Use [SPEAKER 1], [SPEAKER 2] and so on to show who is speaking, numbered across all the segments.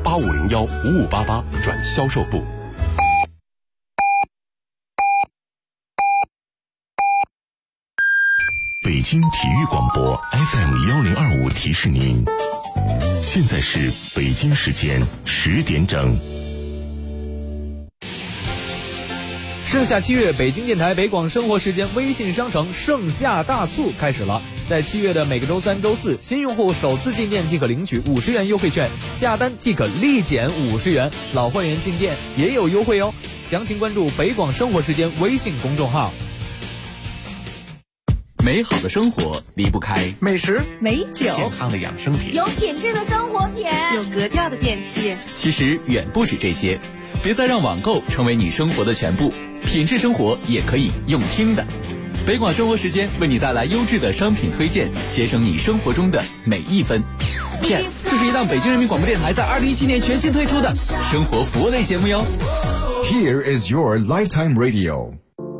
[SPEAKER 1] 8501-5588转销售部。北京体育广播 FM1025提示您，现在是北京时间10点整。
[SPEAKER 2] 盛夏7月，北京电台北广生活时间微信商城盛夏大促开始了。在7月的每个周3、周4，新用户首次进店即可领取50元优惠券，下单即可立减50元，老会员进店也有优惠哦。详情关注北广生活时间微信公众号。
[SPEAKER 3] 美好的生活离不开
[SPEAKER 4] 美食、
[SPEAKER 5] 美酒、
[SPEAKER 1] 健康的养生品，
[SPEAKER 6] 有品质的生活品，
[SPEAKER 5] 有格调的电器。
[SPEAKER 3] 其实远不止这些，别再让网购成为你生活的全部，品质生活也可以用听的。北广生活时间为你带来优质的商品推荐，节省你生活中的每一分。Yes， 这是一档北京人民广播电台在2017年全新推出的生活服务类节目哟。
[SPEAKER 7] Here is your lifetime radio。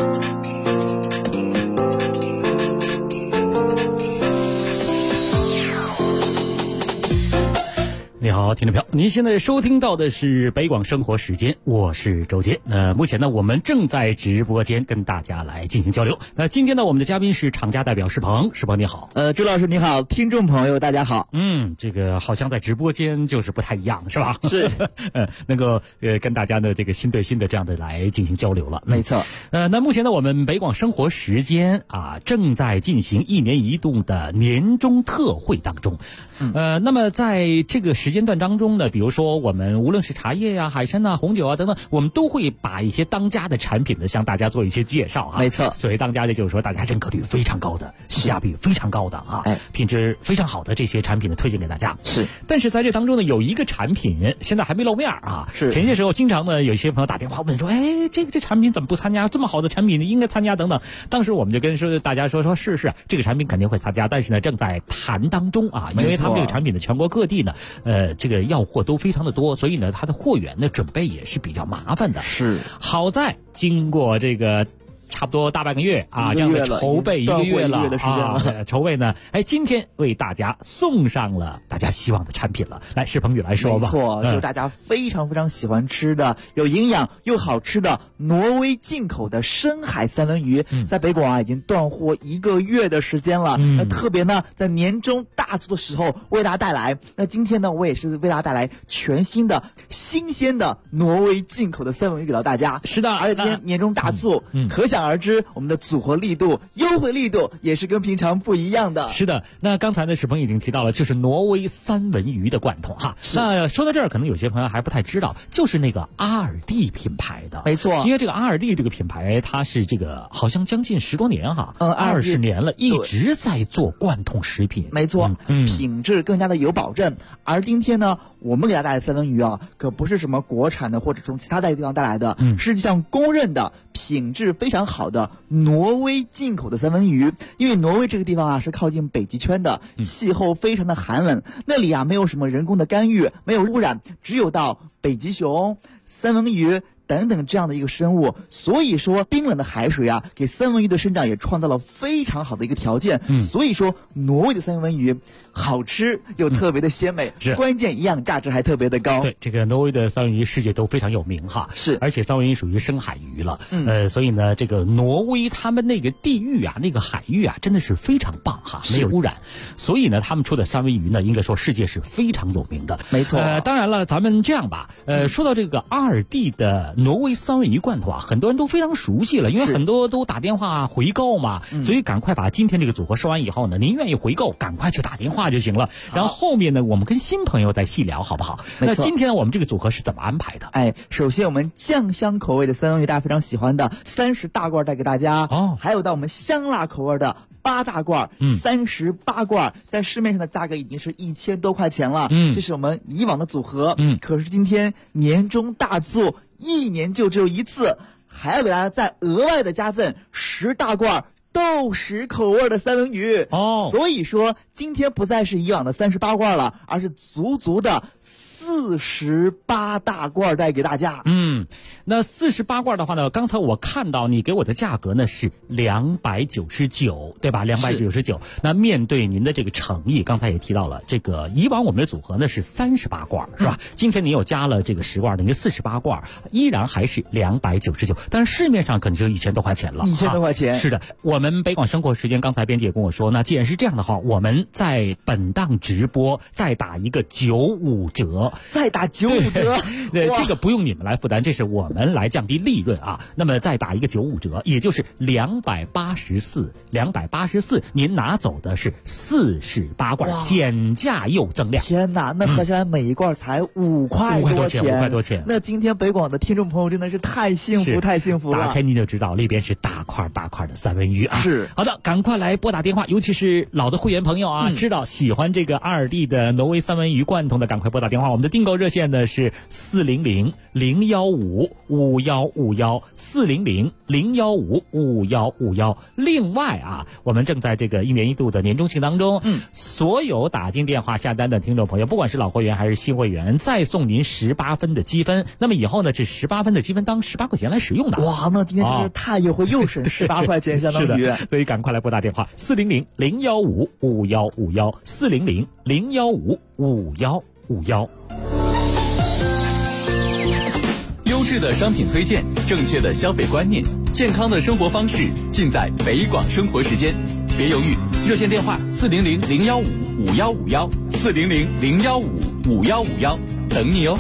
[SPEAKER 8] 你好，听众朋友，您现在收听到的是北广生活时间，我是周杰。目前呢，我们正在直播间跟大家来进行交流。今天呢，我们的嘉宾是厂家代表石鹏，石鹏你好。
[SPEAKER 4] 周老师你好，听众朋友大家好。
[SPEAKER 8] 这个好像在直播间就是不太一样，是吧？
[SPEAKER 4] 是，
[SPEAKER 8] 能够跟大家的这个心对心的这样的来进行交流了。
[SPEAKER 4] 没错。
[SPEAKER 8] 那目前呢，我们北广生活时间正在进行1年1度的年终特惠当中。那么在这个时间段当中呢，比如说我们无论是茶叶呀、海参啊、红酒啊等等，我们都会把一些当家的产品呢向大家做一些介绍啊。
[SPEAKER 4] 没错，
[SPEAKER 8] 所谓当家的就是说大家认可率非常高的、性价比非常高的品质非常好的这些产品呢推荐给大家。
[SPEAKER 4] 是，
[SPEAKER 8] 但是在这当中呢，有一个产品现在还没露面啊。
[SPEAKER 4] 是，
[SPEAKER 8] 前些时候经常呢有些朋友打电话问说，这产品怎么不参加？这么好的产品应该参加等等。当时我们就跟大家说是这个产品肯定会参加，但是呢正在谈当中啊，因为他们这个产品的全国各地呢，这个要货都非常的多，所以呢它的货源的准备也是比较麻烦的。
[SPEAKER 4] 是，
[SPEAKER 8] 好在经过这个差不多大半个月这样的筹备，1个月了筹备呢，今天为大家送上了大家希望的产品了。来，石鹏宇来说吧。
[SPEAKER 4] 没错，就是大家非常非常喜欢吃的、有营养又好吃的挪威进口的深海三文鱼，在北广已经断货1个月的时间了。那特别呢，在年终大促的时候为大家带来。那今天呢，我也是为大家带来全新的、新鲜的挪威进口的三文鱼给到大家。
[SPEAKER 8] 是的，
[SPEAKER 4] 而且今天年终大促，可想而知，我们的组合力度、优惠力度也是跟平常不一样的。
[SPEAKER 8] 是的，那刚才呢，石鹏已经提到了，就是挪威三文鱼的罐头哈。那说到这儿，可能有些朋友还不太知道，就是那个阿尔蒂品牌的。
[SPEAKER 4] 没错，
[SPEAKER 8] 因为这个阿尔蒂这个品牌，它是这个好像将近10多年哈，20年了，一直在做罐头食品。
[SPEAKER 4] 没错，品质更加的有保证。而今天呢，我们给大家带来的三文鱼可不是什么国产的或者从其他地方带来的，实际上公认的品质非常好的挪威进口的三文鱼。因为挪威这个地方是靠近北极圈的，气候非常的寒冷，那里没有什么人工的干预，没有污染，只有到北极熊、三文鱼等等这样的一个生物，所以说冰冷的海水给三文鱼的生长也创造了非常好的一个条件。所以说挪威的三文鱼好吃又特别的鲜美，关键营养价值还特别的高。
[SPEAKER 8] 对，这个挪威的三文鱼世界都非常有名哈。
[SPEAKER 4] 是，
[SPEAKER 8] 而且三文鱼属于深海鱼了。所以呢，这个挪威他们那个地域那个海域真的是非常棒哈，没有污染。所以呢，他们出的三文鱼呢，应该说世界是非常有名的。
[SPEAKER 4] 没错。
[SPEAKER 8] 当然了，咱们这样吧，说到这个阿尔蒂的挪威三文鱼罐头很多人都非常熟悉了，因为很多都打电话回购嘛，所以赶快把今天这个组合说完以后呢，您愿意回购，赶快去打电话就行了。然后后面呢，我们跟新朋友再细聊，好不好？那今天我们这个组合是怎么安排的？
[SPEAKER 4] 首先我们酱香口味的三文鱼，大家非常喜欢的30大罐带给大家，还有到我们香辣口味的8大罐，38罐，在市面上的价格已经是1000多块钱了。这是我们以往的组合。可是今天年终大促，1年就只有一次，还要给大家再额外的加赠10大罐豆豉口味的三文鱼。所以说今天不再是以往的38罐了，而是足足的 48大罐带给大家。
[SPEAKER 8] 那48罐的话呢，刚才我看到你给我的价格呢是299，对吧？299。那面对您的这个诚意，刚才也提到了，这个以往我们的组合呢是38罐，是吧？今天你又加了这个10罐，等于48罐，依然还是299，但是市面上可能就1000多块钱了。
[SPEAKER 4] 1000多块钱。
[SPEAKER 8] 是的，我们北广生活时间，刚才编辑也跟我说，那既然是这样的话，我们在本档直播再打一个95折，
[SPEAKER 4] 再打95折。
[SPEAKER 8] 对，这个不用你们来负担，这是我们来降低利润啊。那么再打一个95折，也就是284，您拿走的是48罐，减价又增量。
[SPEAKER 4] 天哪，那合下来每一罐才5块多钱
[SPEAKER 8] ，5块多钱。
[SPEAKER 4] 那今天北广的听众朋友真的是太幸福太幸福了。
[SPEAKER 8] 打开你就知道，里边是大块大块的三文鱼啊。
[SPEAKER 4] 是。
[SPEAKER 8] 好的，赶快来拨打电话，尤其是老的会员朋友啊，知道喜欢这个2D 的挪威三文鱼罐头的，赶快拨打电话。我们的订购热线呢是400-015-5151，400-015-5151。另外啊，我们正在这个1年1度的年终庆当中，所有打进电话下单的听众朋友，不管是老会员还是新会员，再送您18分的积分。那么以后呢，这18分的积分当18块钱来使用的。
[SPEAKER 4] 哇，那今天真是太优惠，又省18块钱，相当于。
[SPEAKER 8] 所以赶快来拨打电话400-015-5151，400-015-5151。
[SPEAKER 3] 优质的商品推荐，正确的消费观念，健康的生活方式，尽在北广生活时间。别犹豫，热线电话400-015-5151，400-015-5151，等你哦。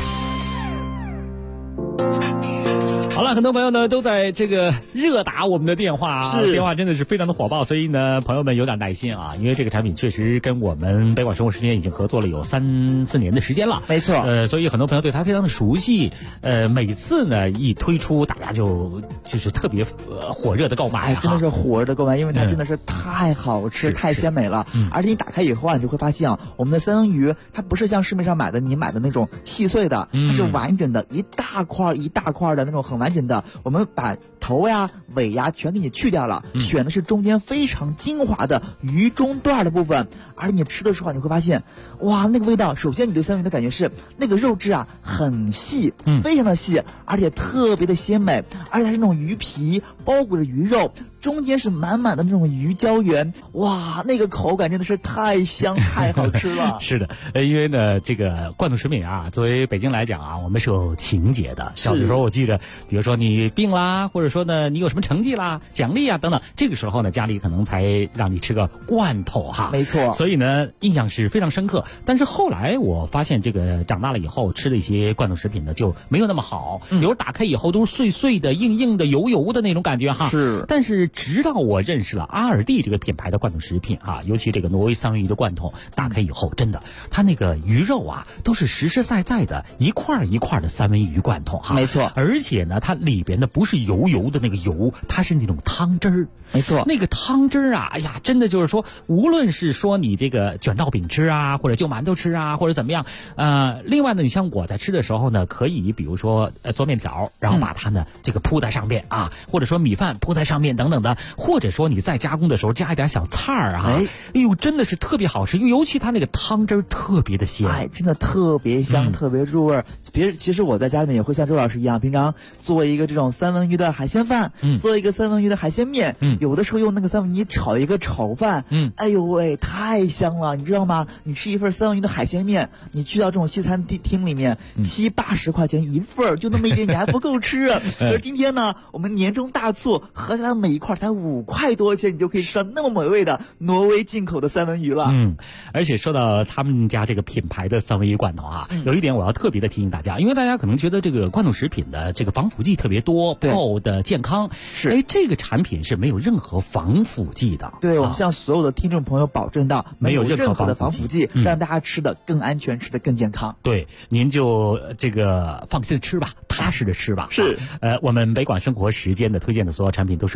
[SPEAKER 8] 好了，很多朋友呢都在这个热打我们的电话啊，电话真的是非常的火爆，所以呢，朋友们有点耐心啊，因为这个产品确实跟我们北广生活时间已经合作了有3-4年的时间了，
[SPEAKER 4] 没错。
[SPEAKER 8] 所以很多朋友对它非常的熟悉，每次呢一推出，大家就是特别火热的购买，
[SPEAKER 4] 真的是火热的购买，因为它真的是太好吃、太鲜美了。而且你打开以后啊，你就会发现啊，我们的三文鱼它不是像市面上你买的那种细碎的，它是完整的，一大块一大块的那种很完整的。我们把头呀、尾呀全给你去掉了，选的是中间非常精华的鱼中段的部分。而你吃的时候，你会发现，哇，那个味道，首先你对三文鱼的感觉是那个肉质啊很细，非常的细，而且特别的鲜美，而且它是那种鱼皮包裹着鱼肉，中间是满满的那种鱼胶原，哇，那个口感真的是太香太好吃了。
[SPEAKER 8] 是的，因为呢，这个罐头食品啊，作为北京来讲啊，我们是有情节的。小的时候我记着，比如说你病啦，或者说呢你有什么成绩啦、奖励啊等等，这个时候呢家里可能才让你吃个罐头哈。
[SPEAKER 4] 没错。
[SPEAKER 8] 所以呢印象是非常深刻。但是后来我发现，这个长大了以后吃的一些罐头食品呢就没有那么好，有时候打开以后都是碎碎的、硬硬的、油油的那种感觉哈。
[SPEAKER 4] 是。
[SPEAKER 8] 但是直到我认识了阿尔蒂这个品牌的罐头食品啊，尤其这个挪威三文鱼的罐头，打开以后真的，它那个鱼肉啊都是实实在在的一块一块的三文鱼罐头哈。
[SPEAKER 4] 没错。
[SPEAKER 8] 而且呢，它里边的不是油油的那个油，它是那种汤汁儿。
[SPEAKER 4] 没错。
[SPEAKER 8] 那个汤汁儿啊，哎呀，真的就是说，无论是说你这个卷烙饼吃啊，或者就馒头吃啊，或者怎么样，另外呢，你像我在吃的时候呢，可以比如说做面条，然后把它呢这个铺在上面啊，或者说米饭铺在上面等等的，或者说你再加工的时候加一点小菜儿啊，哎呦，真的是特别好吃，尤其它那个汤汁儿特别的鲜，
[SPEAKER 4] 真的特别香，特别入味。其实我在家里面也会像周老师一样，平常做一个这种三文鱼的海鲜饭，做一个三文鱼的海鲜面，有的时候用那个三文鱼炒一个炒饭，哎呦喂，太香了，你知道吗？你吃一份三文鱼的海鲜面，你去到这种西餐厅里面，70-80块钱一份，就那么一点，你还不够吃。可是今天呢，我们年终大促，合起来每一块才5块多钱，你就可以吃到那么美味的挪威进口的三文鱼了。
[SPEAKER 8] 而且说到他们家这个品牌的三文鱼罐头啊，有一点我要特别的提醒大家，因为大家可能觉得这个罐头食品的这个防腐剂特别多，泡的健康，是，这个产品是没有任何防腐剂的。
[SPEAKER 4] 对，我们向所有的听众朋友保证到，没有任何的防腐剂，让大家吃的更安全，吃的更健康。
[SPEAKER 8] 对，您就这个放心的吃吧，踏实的吃吧。
[SPEAKER 4] 是，
[SPEAKER 8] 我们北广生活时间的推荐的所有产品都是来自于北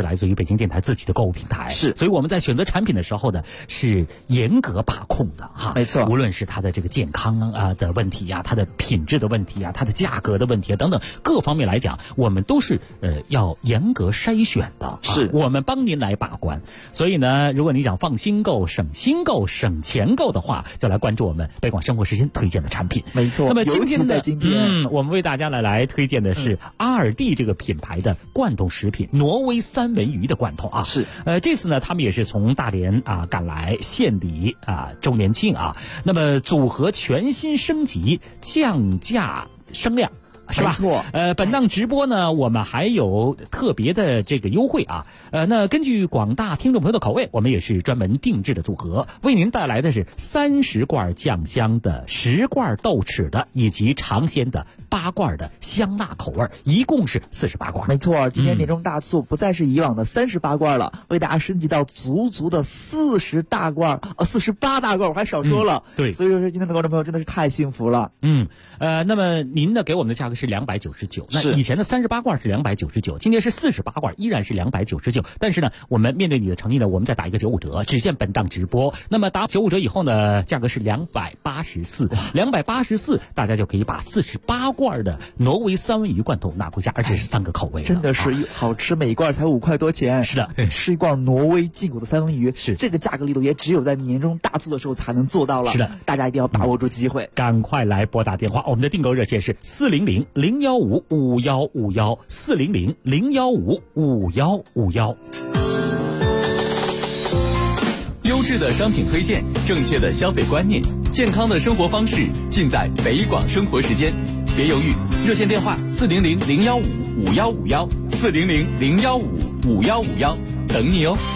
[SPEAKER 8] 京电台自己的购物平台，
[SPEAKER 4] 是，
[SPEAKER 8] 所以我们在选择产品的时候呢，是严格把控的哈。
[SPEAKER 4] 没错，
[SPEAKER 8] 无论是它的这个健康的问题呀，它的品质的问题啊，它的价格的问题啊等等各方面来讲，我们都是要严格筛选的，
[SPEAKER 4] 是
[SPEAKER 8] 我们帮您来把关。所以呢，如果你想放心购、省心购、省钱购的话，就来关注我们北广生活时间推荐的产品。
[SPEAKER 4] 没错。
[SPEAKER 8] 那么今天的
[SPEAKER 4] 我
[SPEAKER 8] 们为大家来推荐的是阿尔蒂这个品牌的罐头食品，挪威三文鱼的罐头啊。
[SPEAKER 4] 是，
[SPEAKER 8] 这次呢，他们也是从大连赶来献礼周年庆啊。那么组合全新升级，降价升量。是吧？
[SPEAKER 4] 没错。
[SPEAKER 8] 本档直播呢，我们还有特别的这个优惠啊。那根据广大听众朋友的口味，我们也是专门定制的组合，为您带来的是30罐酱香的、10罐豆豉的，以及尝鲜的8罐的香辣口味，一共是48罐。
[SPEAKER 4] 没错，今天年终大促不再是以往的38罐了，为大家升级到足足的48大罐，我还少说了。
[SPEAKER 8] 对，
[SPEAKER 4] 所以说今天的观众朋友真的是太幸福了。
[SPEAKER 8] 那么您呢给我们的价格是299，那以前的38罐是299，今天是48罐，依然是299。但是呢，我们面对你的诚意呢，我们再打一个95折，只限本档直播。那么打95折以后呢，价格是284，大家就可以把48罐的挪威三文鱼罐头拿回家，而且是3个口味，
[SPEAKER 4] 真的是好吃，每一罐才5块多钱。
[SPEAKER 8] 是的，
[SPEAKER 4] 吃一罐挪威进口的三文鱼，
[SPEAKER 8] 是这
[SPEAKER 4] 个价格力度也只有在年终大促的时候才能做到了。
[SPEAKER 8] 是的，
[SPEAKER 4] 大家一定要把握住机会，
[SPEAKER 8] 赶快来拨打电话。我们的订购热线是400-015-5151，400-015-5151。
[SPEAKER 3] 优质的商品推荐，正确的消费观念，健康的生活方式，尽在北广生活时间。别犹豫，热线电话400-015-5151，400-015-5151，等你哦。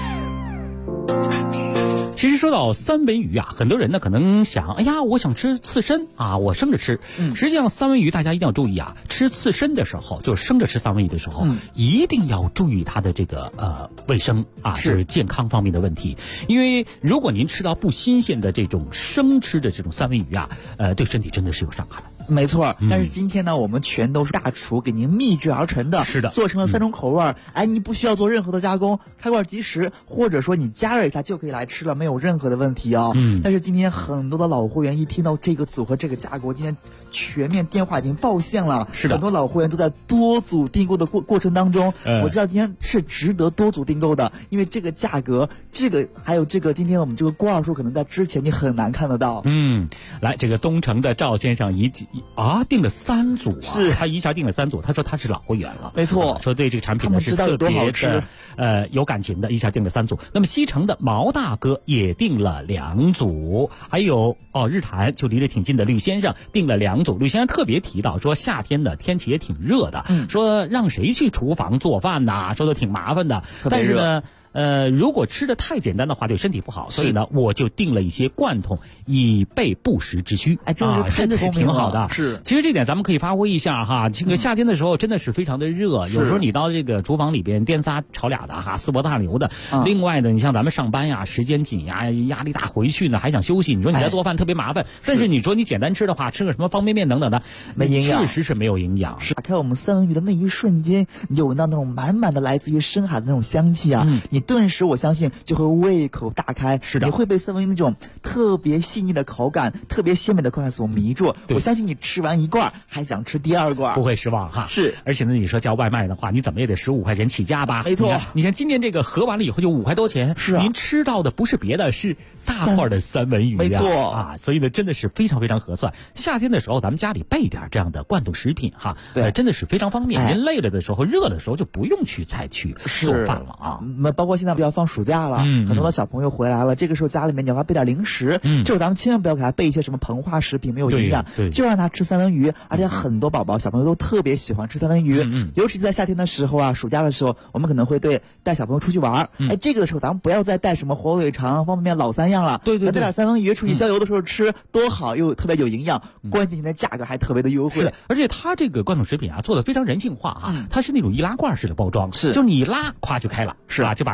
[SPEAKER 8] 其实说到三文鱼很多人呢可能想，哎呀，我想吃刺身我生着吃。实际上三文鱼大家一定要注意吃刺身的时候，就是生着吃三文鱼的时候，一定要注意它的这个卫生是健康方面的问题。因为如果您吃到不新鲜的这种生吃的这种三文鱼对身体真的是有伤害。
[SPEAKER 4] 没错，但是今天呢，我们全都是大厨给您秘制而成的，
[SPEAKER 8] 是的，
[SPEAKER 4] 做成了3种口味你不需要做任何的加工，开罐即食，或者说你加热一下就可以来吃了，没有任何的问题但是今天很多的老会员一听到这个组合这个价格，今天全面电话已经爆线了，
[SPEAKER 8] 是的，
[SPEAKER 4] 很多老会员都在多组订购的过程当中，我知道今天是值得多组订购的，因为这个价格，还有今天我们这个罐数可能在之前你很难看得到。
[SPEAKER 8] 来，这个东城的赵先生订了3组
[SPEAKER 4] 是
[SPEAKER 8] 他一下订了3组，他说他是老会员了，
[SPEAKER 4] 没错，
[SPEAKER 8] 说对这个产品呢是特别的有感情的，一下订了3组。那么西城的毛大哥也订了2组，还有日坛就离得挺近的吕先生订了2组。吕先生特别提到说，夏天的天气也挺热的，说让谁去厨房做饭呐，说的挺麻烦的，但是呢如果吃的太简单的话对身体不好，所以呢我就订了一些罐头以备不时之需。真的是挺好的。
[SPEAKER 4] 是，
[SPEAKER 8] 其实这点咱们可以发挥一下这个夏天的时候真的是非常的热，有时候你到这个厨房里边颠仨炒俩的四博大流的。另外呢，你像咱们上班时间紧压力大，回去呢还想休息，你说你在做饭特别麻烦，但是你说你简单吃的话，吃个什么方便面等等的，
[SPEAKER 4] 没营养，
[SPEAKER 8] 确实是没有营养。
[SPEAKER 4] 打开我们三文鱼的那一瞬间，你就闻到那种满满的来自于深海的那种香气你顿时我相信就会胃口大开。
[SPEAKER 8] 是的，
[SPEAKER 4] 你会被三文鱼那种特别细腻的口感、特别鲜美的口感所迷住。我相信你吃完1罐还想吃第2罐，
[SPEAKER 8] 不会失望
[SPEAKER 4] 是，
[SPEAKER 8] 而且呢，你说叫外卖的话，你怎么也得15块钱起价吧？
[SPEAKER 4] 没错，
[SPEAKER 8] 你看今天这个合完了以后就5块多钱，
[SPEAKER 4] 是
[SPEAKER 8] 您吃到的不是别的，是大块的三文鱼
[SPEAKER 4] 没错
[SPEAKER 8] 所以呢，真的是非常非常合算。夏天的时候，咱们家里备点这样的罐头食品真的是非常方便。您累了的时候、热的时候就不用再去做饭了
[SPEAKER 4] 包括现在不要放暑假了，很多的小朋友回来了，这个时候家里面你要备点零食，这时候咱们千万不要给他备一些什么膨化食品，没有营养，就让他吃三文鱼。而且很多小朋友都特别喜欢吃三文鱼，尤其是在夏天的时候暑假的时候，我们可能会带小朋友出去玩，这个的时候咱们不要再带什么火腿肠、方便面老3样了，带点三文鱼出去郊游的时候吃，多好，又特别有营养，关键现在价格还特别的优惠。
[SPEAKER 8] 是，而且它这个罐头食品做的非常人性化它是那种易拉罐式的包装，
[SPEAKER 4] 是，
[SPEAKER 8] 就是你一拉咵就开了，
[SPEAKER 4] 是
[SPEAKER 8] 就把那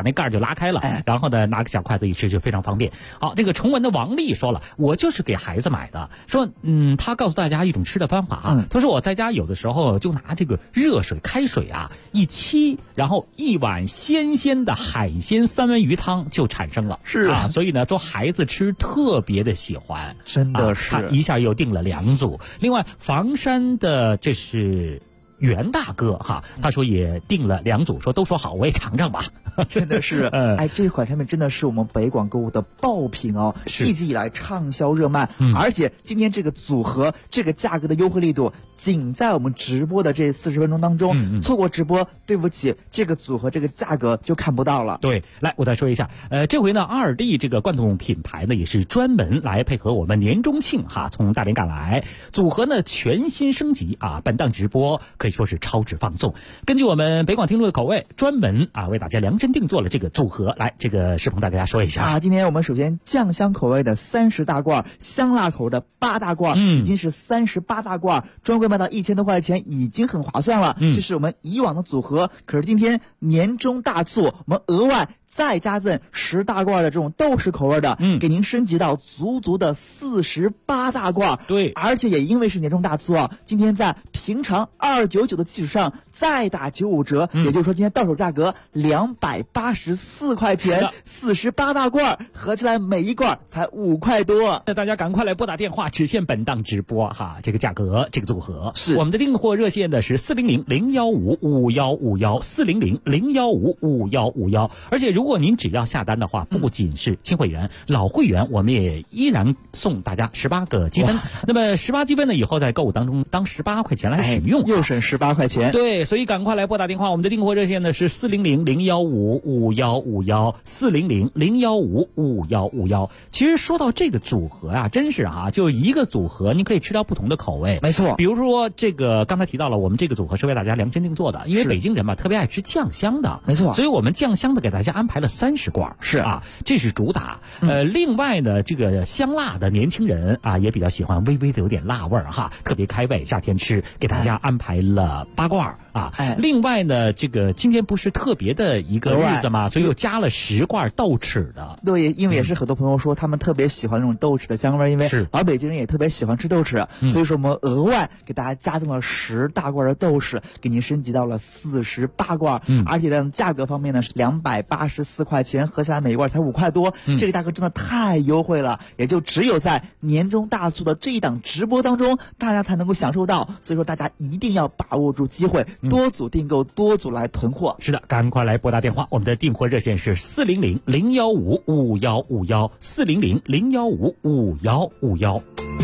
[SPEAKER 8] 那盖儿就拉开了，然后呢拿个小筷子一吃就非常方便。好，这个崇文的王丽说了，我就是给孩子买的，说他告诉大家一种吃的方法啊，他说我在家有的时候就拿这个热水开水啊一沏，然后一碗鲜鲜的海鲜三文鱼汤就产生了，
[SPEAKER 4] 是
[SPEAKER 8] 啊，所以呢说孩子吃特别的喜欢，
[SPEAKER 4] 真的是，
[SPEAKER 8] 他一下又订了2组。另外房山的这是袁大哥哈，他说也订了2组，说都说好，我也尝尝吧。
[SPEAKER 4] 真的是，这款产品真的是我们北广购物的爆品哦，一直以来畅销热卖，而且今天这个组合这个价格的优惠力度，仅在我们直播的这40分钟当中，错过直播，对不起，这个组合这个价格就看不到了。
[SPEAKER 8] 对，来我再说一下，这回呢2D 这个罐头品牌呢也是专门来配合我们年中庆哈，从大连赶来，组合呢全新升级啊，本档直播可以说是超值放送。根据我们北广听众的口味，专门为大家量身定做了这个组合。来，这个世鹏带大家说一下
[SPEAKER 4] 啊，今天我们首先酱香口味的30大罐，香辣口的8大罐，已经是38大罐，专柜卖到1000多块钱，已经很划算了。这是我们以往的组合，可是今天年终大促，我们额外再加赠10大罐的这种豆豉口味的，给您升级到足的48大罐。
[SPEAKER 8] 对，
[SPEAKER 4] 而且也因为是年终大促啊，今天在平常299的基础上再打95折，也就是说今天到手价格284块钱，48大罐合起来每一罐才5块多。
[SPEAKER 8] 那大家赶快来拨打电话，只限本档直播哈，这个价格这个组合
[SPEAKER 4] 是
[SPEAKER 8] 我们的订货热线的是400-015-5151，400-015-5151，而且如果您只要下单的话，不仅是新会员，老会员我们也依然送大家18个积分。那么18积分呢，以后在购物当中当18块钱来使用，
[SPEAKER 4] 又省18块钱。
[SPEAKER 8] 对，所以赶快来拨打电话，我们的订货热线呢是400-015-5151，400-015-5151。其实说到这个组合啊，真是就一个组合你可以吃到不同的口味。
[SPEAKER 4] 没错，
[SPEAKER 8] 比如说这个刚才提到了，我们这个组合是为大家量身定做的，因为北京人嘛特别爱吃酱香的，
[SPEAKER 4] 没错，
[SPEAKER 8] 所以我们酱香的给大家安排了30罐，
[SPEAKER 4] 是
[SPEAKER 8] 啊，这是主打。另外呢，这个香辣的年轻人也比较喜欢微微的有点辣味儿特别开胃，夏天吃，给大家安排了8罐另外呢，这个今天不是特别的一个日子嘛，所以又加了10罐豆豉的。
[SPEAKER 4] 对，因为也是很多朋友说他们特别喜欢那种豆豉的香味，因为老北京人也特别喜欢吃豆豉，所以说我们额外给大家加赠了10大罐的豆豉，给您升级到了48罐，而且呢价格方面呢是284块钱，合起来每一罐才5块多，这个价格真的太优惠了，也就只有在年终大促的这一档直播当中，大家才能够享受到，所以说大家一定要把握住机会，多组订购，多组来囤货。
[SPEAKER 8] 是的，赶快来拨打电话，我们的订货热线是400-015-5151，400-015-5151。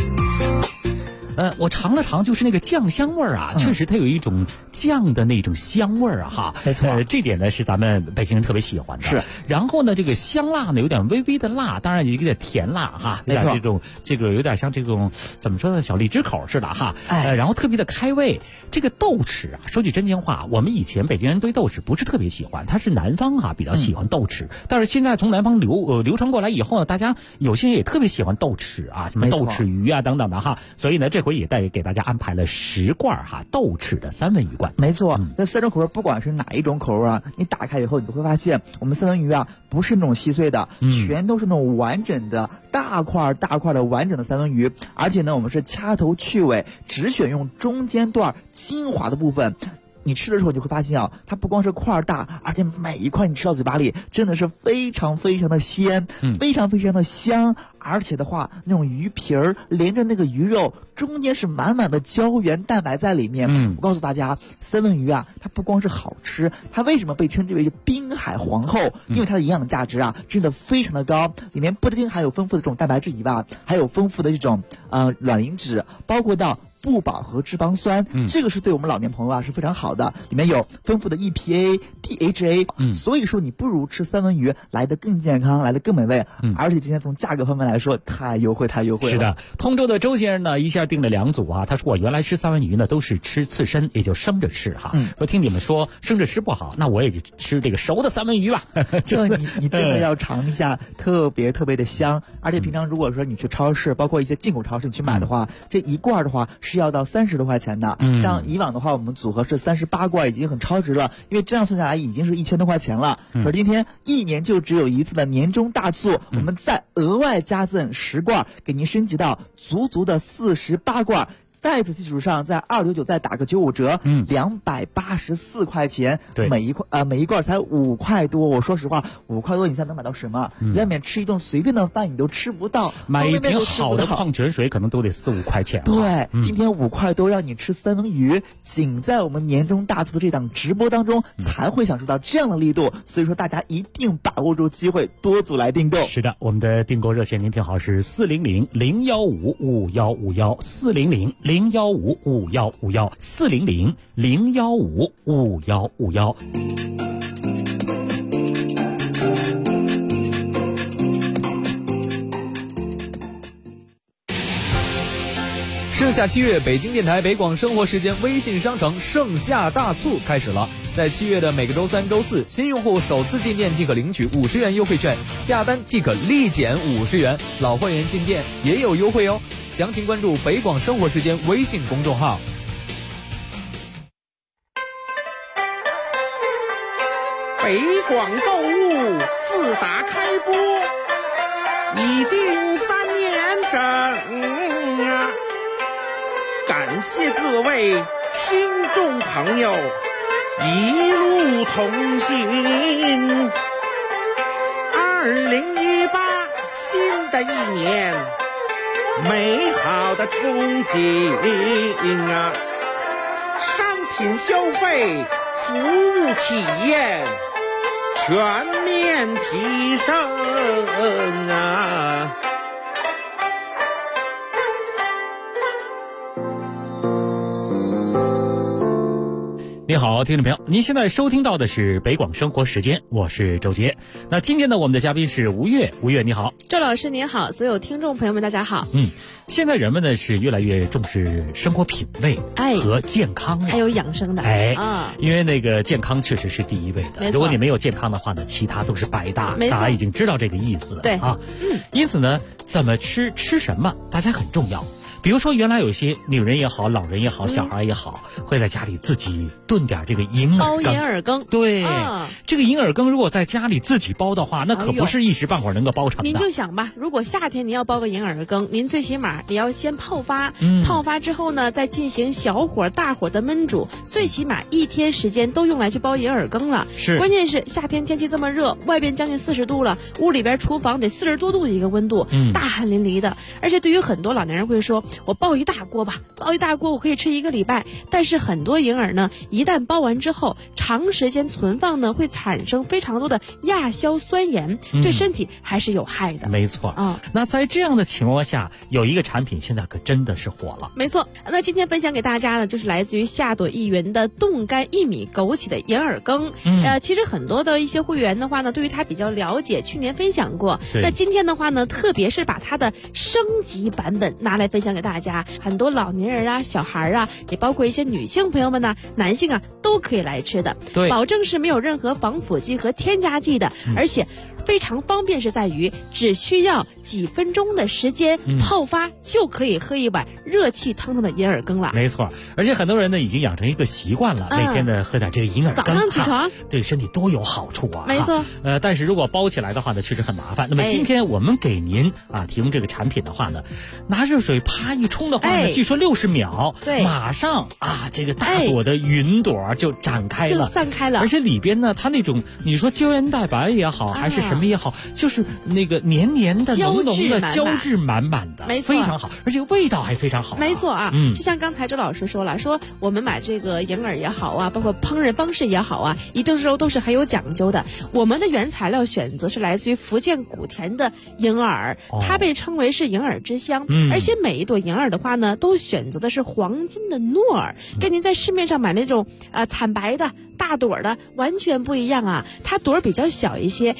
[SPEAKER 8] 我尝了尝，就是那个酱香味儿确实它有一种酱的那种香味儿
[SPEAKER 4] 没错，
[SPEAKER 8] 这点呢是咱们北京人特别喜欢的。
[SPEAKER 4] 是，
[SPEAKER 8] 然后呢，这个香辣呢有点微微的辣，当然有点甜辣
[SPEAKER 4] 没错，
[SPEAKER 8] 这个有点像这种怎么说呢，小荔枝口似的然后特别的开胃。这个豆豉说句真心话，我们以前北京人对豆豉不是特别喜欢，它是南方比较喜欢豆豉，但是现在从南方流传过来以后呢，大家有些人也特别喜欢豆豉什么豆豉鱼等等的所以呢这回也给大家安排了10罐豆豉的三文鱼罐。
[SPEAKER 4] 没错，那3种口味不管是哪一种口味你打开以后你就会发现，我们三文鱼不是那种细碎的，全都是那种完整的大块的完整的三文鱼，而且呢我们是掐头去尾，只选用中间段精华的部分。你吃的时候你会发现它不光是块大，而且每一块你吃到嘴巴里真的是非常非常的鲜，非常非常的香，而且的话那种鱼皮儿连着那个鱼肉中间是满满的胶原蛋白在里面。我告诉大家，三文鱼它不光是好吃，它为什么被称之为滨海皇后？因为它的营养价值真的非常的高，里面不仅含有丰富的这种蛋白质以外，还有丰富的这种卵磷脂，包括到不饱和脂肪酸，这个是对我们老年朋友是非常好的，里面有丰富的 EPA、DHA，所以说你不如吃三文鱼来得更健康，来得更美味，而且今天从价格方面来说太优惠了。
[SPEAKER 8] 是的，通州的周先生呢一下订了2组他说我原来吃三文鱼呢都是吃刺身，也就生着吃说听你们说生着吃不好，那我也就吃这个熟的三文鱼吧。
[SPEAKER 4] 这你真的要尝一下，特别特别的香，而且平常如果说你去超市，包括一些进口超市你去买的话，这一罐的话是是要到30多块钱的。像以往的话，我们组合是38罐已经很超值了，因为这样算下来已经是1000多块钱了。可是今天1年就只有一次的年终大促，我们再额外加赠10罐，给您升级到足足的48罐。在此基础上，在299再打个95折，284块钱，每一罐才5块多。我说实话，5块多你才能买到什么？你在里面吃一顿随便的饭你都吃不到，
[SPEAKER 8] 买一瓶好的矿泉水可能都得4、5块钱。
[SPEAKER 4] 对，今天5块多让你吃三文鱼，仅在我们年终大促的这档直播当中才会享受到这样的力度。所以说大家一定把握住机会，多组来订购。
[SPEAKER 8] 是的，我们的订购热线您听好是400-015-5151，400-015-5151，400-015-5151。
[SPEAKER 2] 盛夏7月，北京电台北广生活时间微信商城盛夏大促开始了。在7月的每个周3、周4，新用户首次进店即可领取50元优惠券，下单即可立减50元，老会员进店也有优惠哦。详情关注北广生活时间微信公众号。
[SPEAKER 5] 北广购物自打开播已经3年整啊！感谢各位听众朋友一路同行。2018新的一年，美好的憧憬啊！商品消费、服务体验全面提升啊！
[SPEAKER 8] 你好，听众朋友，您现在收听到的是北广生活时间，我是周杰。那今天呢，我们的嘉宾是吴越，吴越你好。
[SPEAKER 6] 周老师您好，所有听众朋友们大家好。
[SPEAKER 8] 现在人们呢是越来越重视生活品味和健康了，
[SPEAKER 6] 还有养生的
[SPEAKER 8] 因为那个健康确实是第一位的，如果你没有健康的话呢，其他都是白搭，大家已经知道这个意思了。
[SPEAKER 6] 对
[SPEAKER 8] 啊，因此呢，怎么吃什么，大家很重要。比如说，原来有些女人也好，老人也好，小孩也好，会在家里自己炖点这个银耳羹。
[SPEAKER 6] 包银耳羹，
[SPEAKER 8] 对，这个银耳羹如果在家里自己包的话，那可不是一时半会儿能够包成的。
[SPEAKER 6] 您就想吧，如果夏天您要包个银耳羹，您最起码你要先泡发，泡发之后呢，再进行小火、大火的焖煮，最起码1天时间都用来去包银耳羹了。
[SPEAKER 8] 是，
[SPEAKER 6] 关键是夏天天气这么热，外边将近40度了，屋里边厨房得40多度的一个温度，大汗淋漓的。而且对于很多老年人会说，我爆一大锅吧，爆一大锅我可以吃1个礼拜。但是很多银耳呢，一旦包完之后，长时间存放呢，会产生非常多的亚硝酸盐，对身体还是有害的。
[SPEAKER 8] 没错那在这样的情况下，有一个产品现在可真的是火了。
[SPEAKER 6] 没错，那今天分享给大家呢，就是来自于夏朵一元的冻干薏米枸杞的银耳羹。其实很多的一些会员的话呢，对于它比较了解，去年分享过。那今天的话呢，特别是把它的升级版本拿来分享给大家。很多老年人啊、小孩啊，也包括一些女性朋友们呢、男性啊，都可以来吃的。
[SPEAKER 8] 对，
[SPEAKER 6] 保证是没有任何防腐剂和添加剂的，而且非常方便，是在于只需要几分钟的时间泡发，就可以喝一碗热气腾腾的银耳羹了。
[SPEAKER 8] 没错，而且很多人呢已经养成一个习惯了，每天呢喝点这个银耳羹，
[SPEAKER 6] 早上起床
[SPEAKER 8] 对身体多有好处啊。
[SPEAKER 6] 没错。
[SPEAKER 8] 但是如果包起来的话呢，确实很麻烦。那么今天我们给您提供这个产品的话呢，拿热水啪一冲的话呢，据说60秒，马上这个大朵的云朵就展开了，
[SPEAKER 6] 就散开了。
[SPEAKER 8] 而且里边呢，它那种你说胶原蛋白也好，还是什么也好，就是那个黏黏的、浓浓的、胶质满满的，
[SPEAKER 6] 没错，
[SPEAKER 8] 非常好，而且味道还非常好。
[SPEAKER 6] 没错就像刚才周老师说了，说我们买这个银耳也好啊，包括烹饪方式也好啊，一定时候都是很有讲究的。我们的原材料选择是来自于福建古田的银耳，它被称为是银耳之乡，而且每一朵银耳的话呢，都选择的是黄金的糯耳，跟您在市面上买那种惨白的大朵的完全不一样啊。它朵儿比较小一些，颜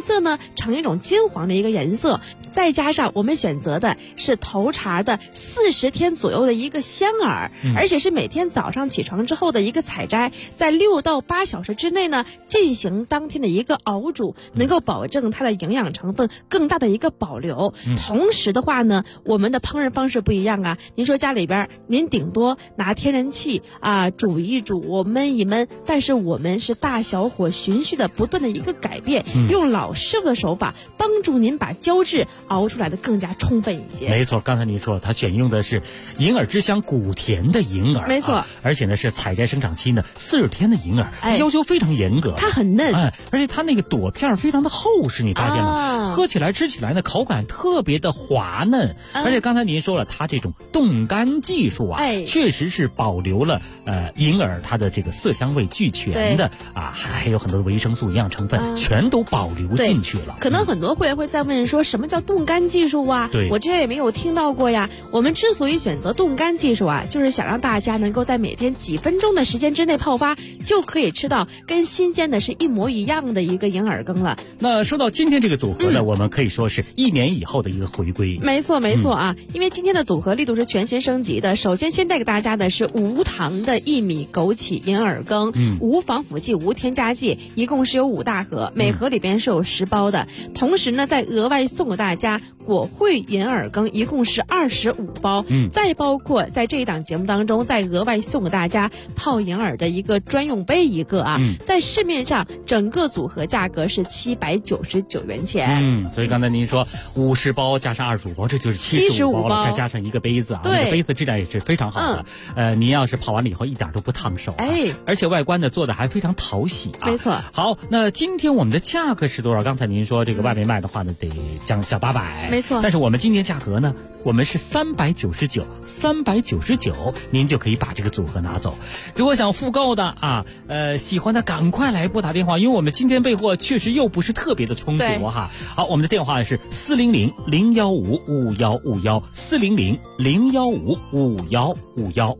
[SPEAKER 6] 颜色呢呈一种金黄的一个颜色，再加上我们选择的是头茬的40天左右的一个香饵，而且是每天早上起床之后的一个采摘，在6到8小时之内呢进行当天的一个熬煮，能够保证它的营养成分更大的一个保留。同时的话呢，我们的烹饪方式不一样啊，您说家里边您顶多拿天然气煮一煮，焖一焖，但是我们是大小火循序的不断的一个改变，用老师傅的手法帮助您把胶质熬出来的更加充分一些。
[SPEAKER 8] 没错，刚才您说它选用的是银耳之乡古田的银耳，
[SPEAKER 6] 没错，
[SPEAKER 8] 而且呢是采摘生长期呢40天的银耳，要求非常严格，
[SPEAKER 6] 它很嫩，
[SPEAKER 8] 而且它那个朵片非常的厚实，你发现吗？喝起来吃起来呢口感特别的滑嫩，而且刚才您说了，它这种冻干技术确实是保留了银耳它的这个色香味俱全的还有很多的维生素营养成分全都保留进去了。
[SPEAKER 6] 可能很多会员会在问说什么叫冻干技术啊？
[SPEAKER 8] 对，
[SPEAKER 6] 我之前也没有听到过呀。我们之所以选择冻干技术就是想让大家能够在每天几分钟的时间之内泡发，就可以吃到跟新鲜的是一模一样的一个银耳羹了。
[SPEAKER 8] 那说到今天这个组合呢，我们可以说是1年以后的一个回归。
[SPEAKER 6] 没错因为今天的组合力度是全新升级的。首先带给大家的是无糖的薏米枸杞银耳羹，无防腐剂无添加剂，一共是有5大盒，每盒里边是有10包的。同时呢再额外送给大家果汇银耳羹，一共是25包，再包括在这一档节目当中再额外送给大家泡银耳的一个专用杯一个在市面上整个组合价格是799元钱。
[SPEAKER 8] 所以刚才您说50包加上25包，这就是75包了，再加上一个杯子那个杯子质量也是非常好的。您要是泡完了以后一点都不烫手而且外观呢做的还非常讨喜
[SPEAKER 6] 没错。
[SPEAKER 8] 好，那今天我们的价格是多少？刚才您说这个外面卖的话呢得将小800，
[SPEAKER 6] 没错。
[SPEAKER 8] 但是我们今天价格呢，我们是399，您就可以把这个组合拿走。如果想复购的喜欢的赶快来拨打电话，因为我们今天备货确实又不是特别的充足好，我们的电话是400-015-5151，400-015-5151。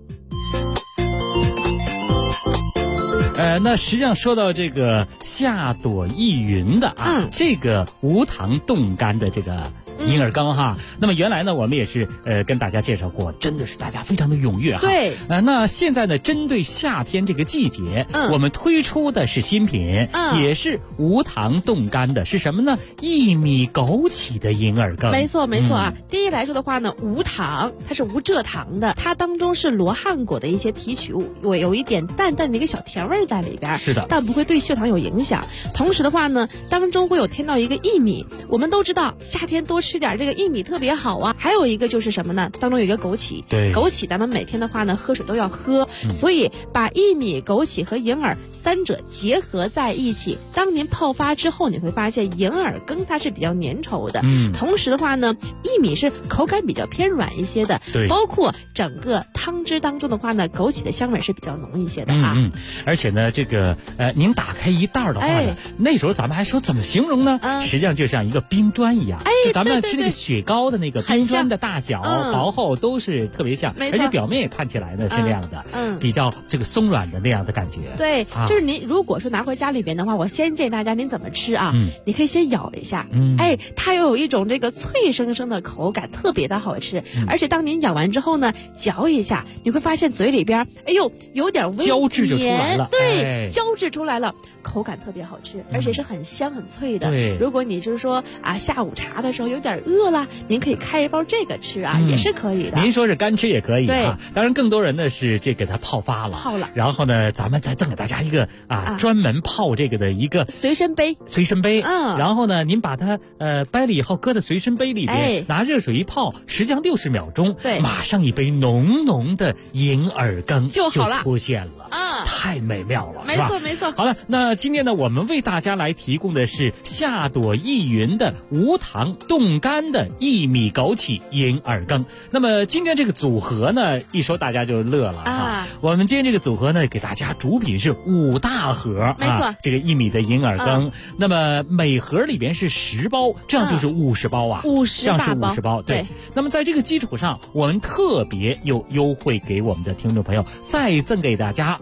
[SPEAKER 8] 那实际上说到这个夏朵意云的这个无糖冻干的这个银耳羹那么原来呢我们也是跟大家介绍过，真的是大家非常的踊跃
[SPEAKER 6] 对，
[SPEAKER 8] 那现在呢针对夏天这个季节我们推出的是新品也是无糖冻干的，是什么呢？薏米枸杞的银耳羹。
[SPEAKER 6] 没错第一来说的话呢，无糖，它是无蔗糖的，它当中是罗汉果的一些提取物，有一点淡淡的一个小甜味在里边，
[SPEAKER 8] 是的，
[SPEAKER 6] 但不会对血糖有影响。同时的话呢，当中会有添到一个薏米，我们都知道夏天多吃点这个薏米特别好还有一个就是什么呢？当中有一个枸杞，
[SPEAKER 8] 对，
[SPEAKER 6] 枸杞咱们每天的话呢喝水都要喝，所以把薏米、枸杞和银耳3者结合在一起，当您泡发之后，你会发现银耳羹它是比较粘稠的，同时的话呢，薏米是口感比较偏软一些的，
[SPEAKER 8] 对，
[SPEAKER 6] 包括整个汤汁当中的话呢，枸杞的香味是比较浓一些的
[SPEAKER 8] 而且呢，这个您打开一袋的话呢，那时候咱们还说怎么形容呢？实际上就像一个冰砖一样，就咱们吃这个雪糕的那个冰砖的大小、薄厚都是特别像，而且表面也看起来呢是那样的，比较这个松软的那样的感觉。
[SPEAKER 6] 对，就是您如果说拿回家里边的话，我先建议大家您怎么吃你可以先咬一下，它又有一种这个脆生生的口感，特别的好吃。而且当您咬完之后呢，嚼一下，你会发现嘴里边，有点微
[SPEAKER 8] 胶质就出来了，
[SPEAKER 6] 对，胶质出来了，口感特别好吃，而且是很香很脆的。
[SPEAKER 8] 对，
[SPEAKER 6] 如果你就是说下午茶的时候有点饿了，您可以开一包这个吃也是可以的。
[SPEAKER 8] 您说是干吃也可以当然更多人呢是这给它泡发了，然后呢咱们再赠给大家一个专门泡这个的一个
[SPEAKER 6] 随身杯，
[SPEAKER 8] 然后呢您把它掰了以后搁在随身杯里边，拿热水一泡，实际上60秒钟，马上一杯浓浓的银耳羹就好了，出现了太美妙了，
[SPEAKER 6] 没错。
[SPEAKER 8] 好了，那今天呢我们为大家来提供的是夏朵意云的无糖冻干的薏米枸杞银耳羹。那么今天这个组合呢，一说大家就乐了我们今天这个组合呢，给大家主品是5大盒，
[SPEAKER 6] 没错，
[SPEAKER 8] 这个薏米的银耳羹，那么每盒里边是10包，这样就是50包
[SPEAKER 6] 50
[SPEAKER 8] 这样是50包，对。那么在这个基础上，我们特别有优惠给我们的听众朋友，再赠给大家20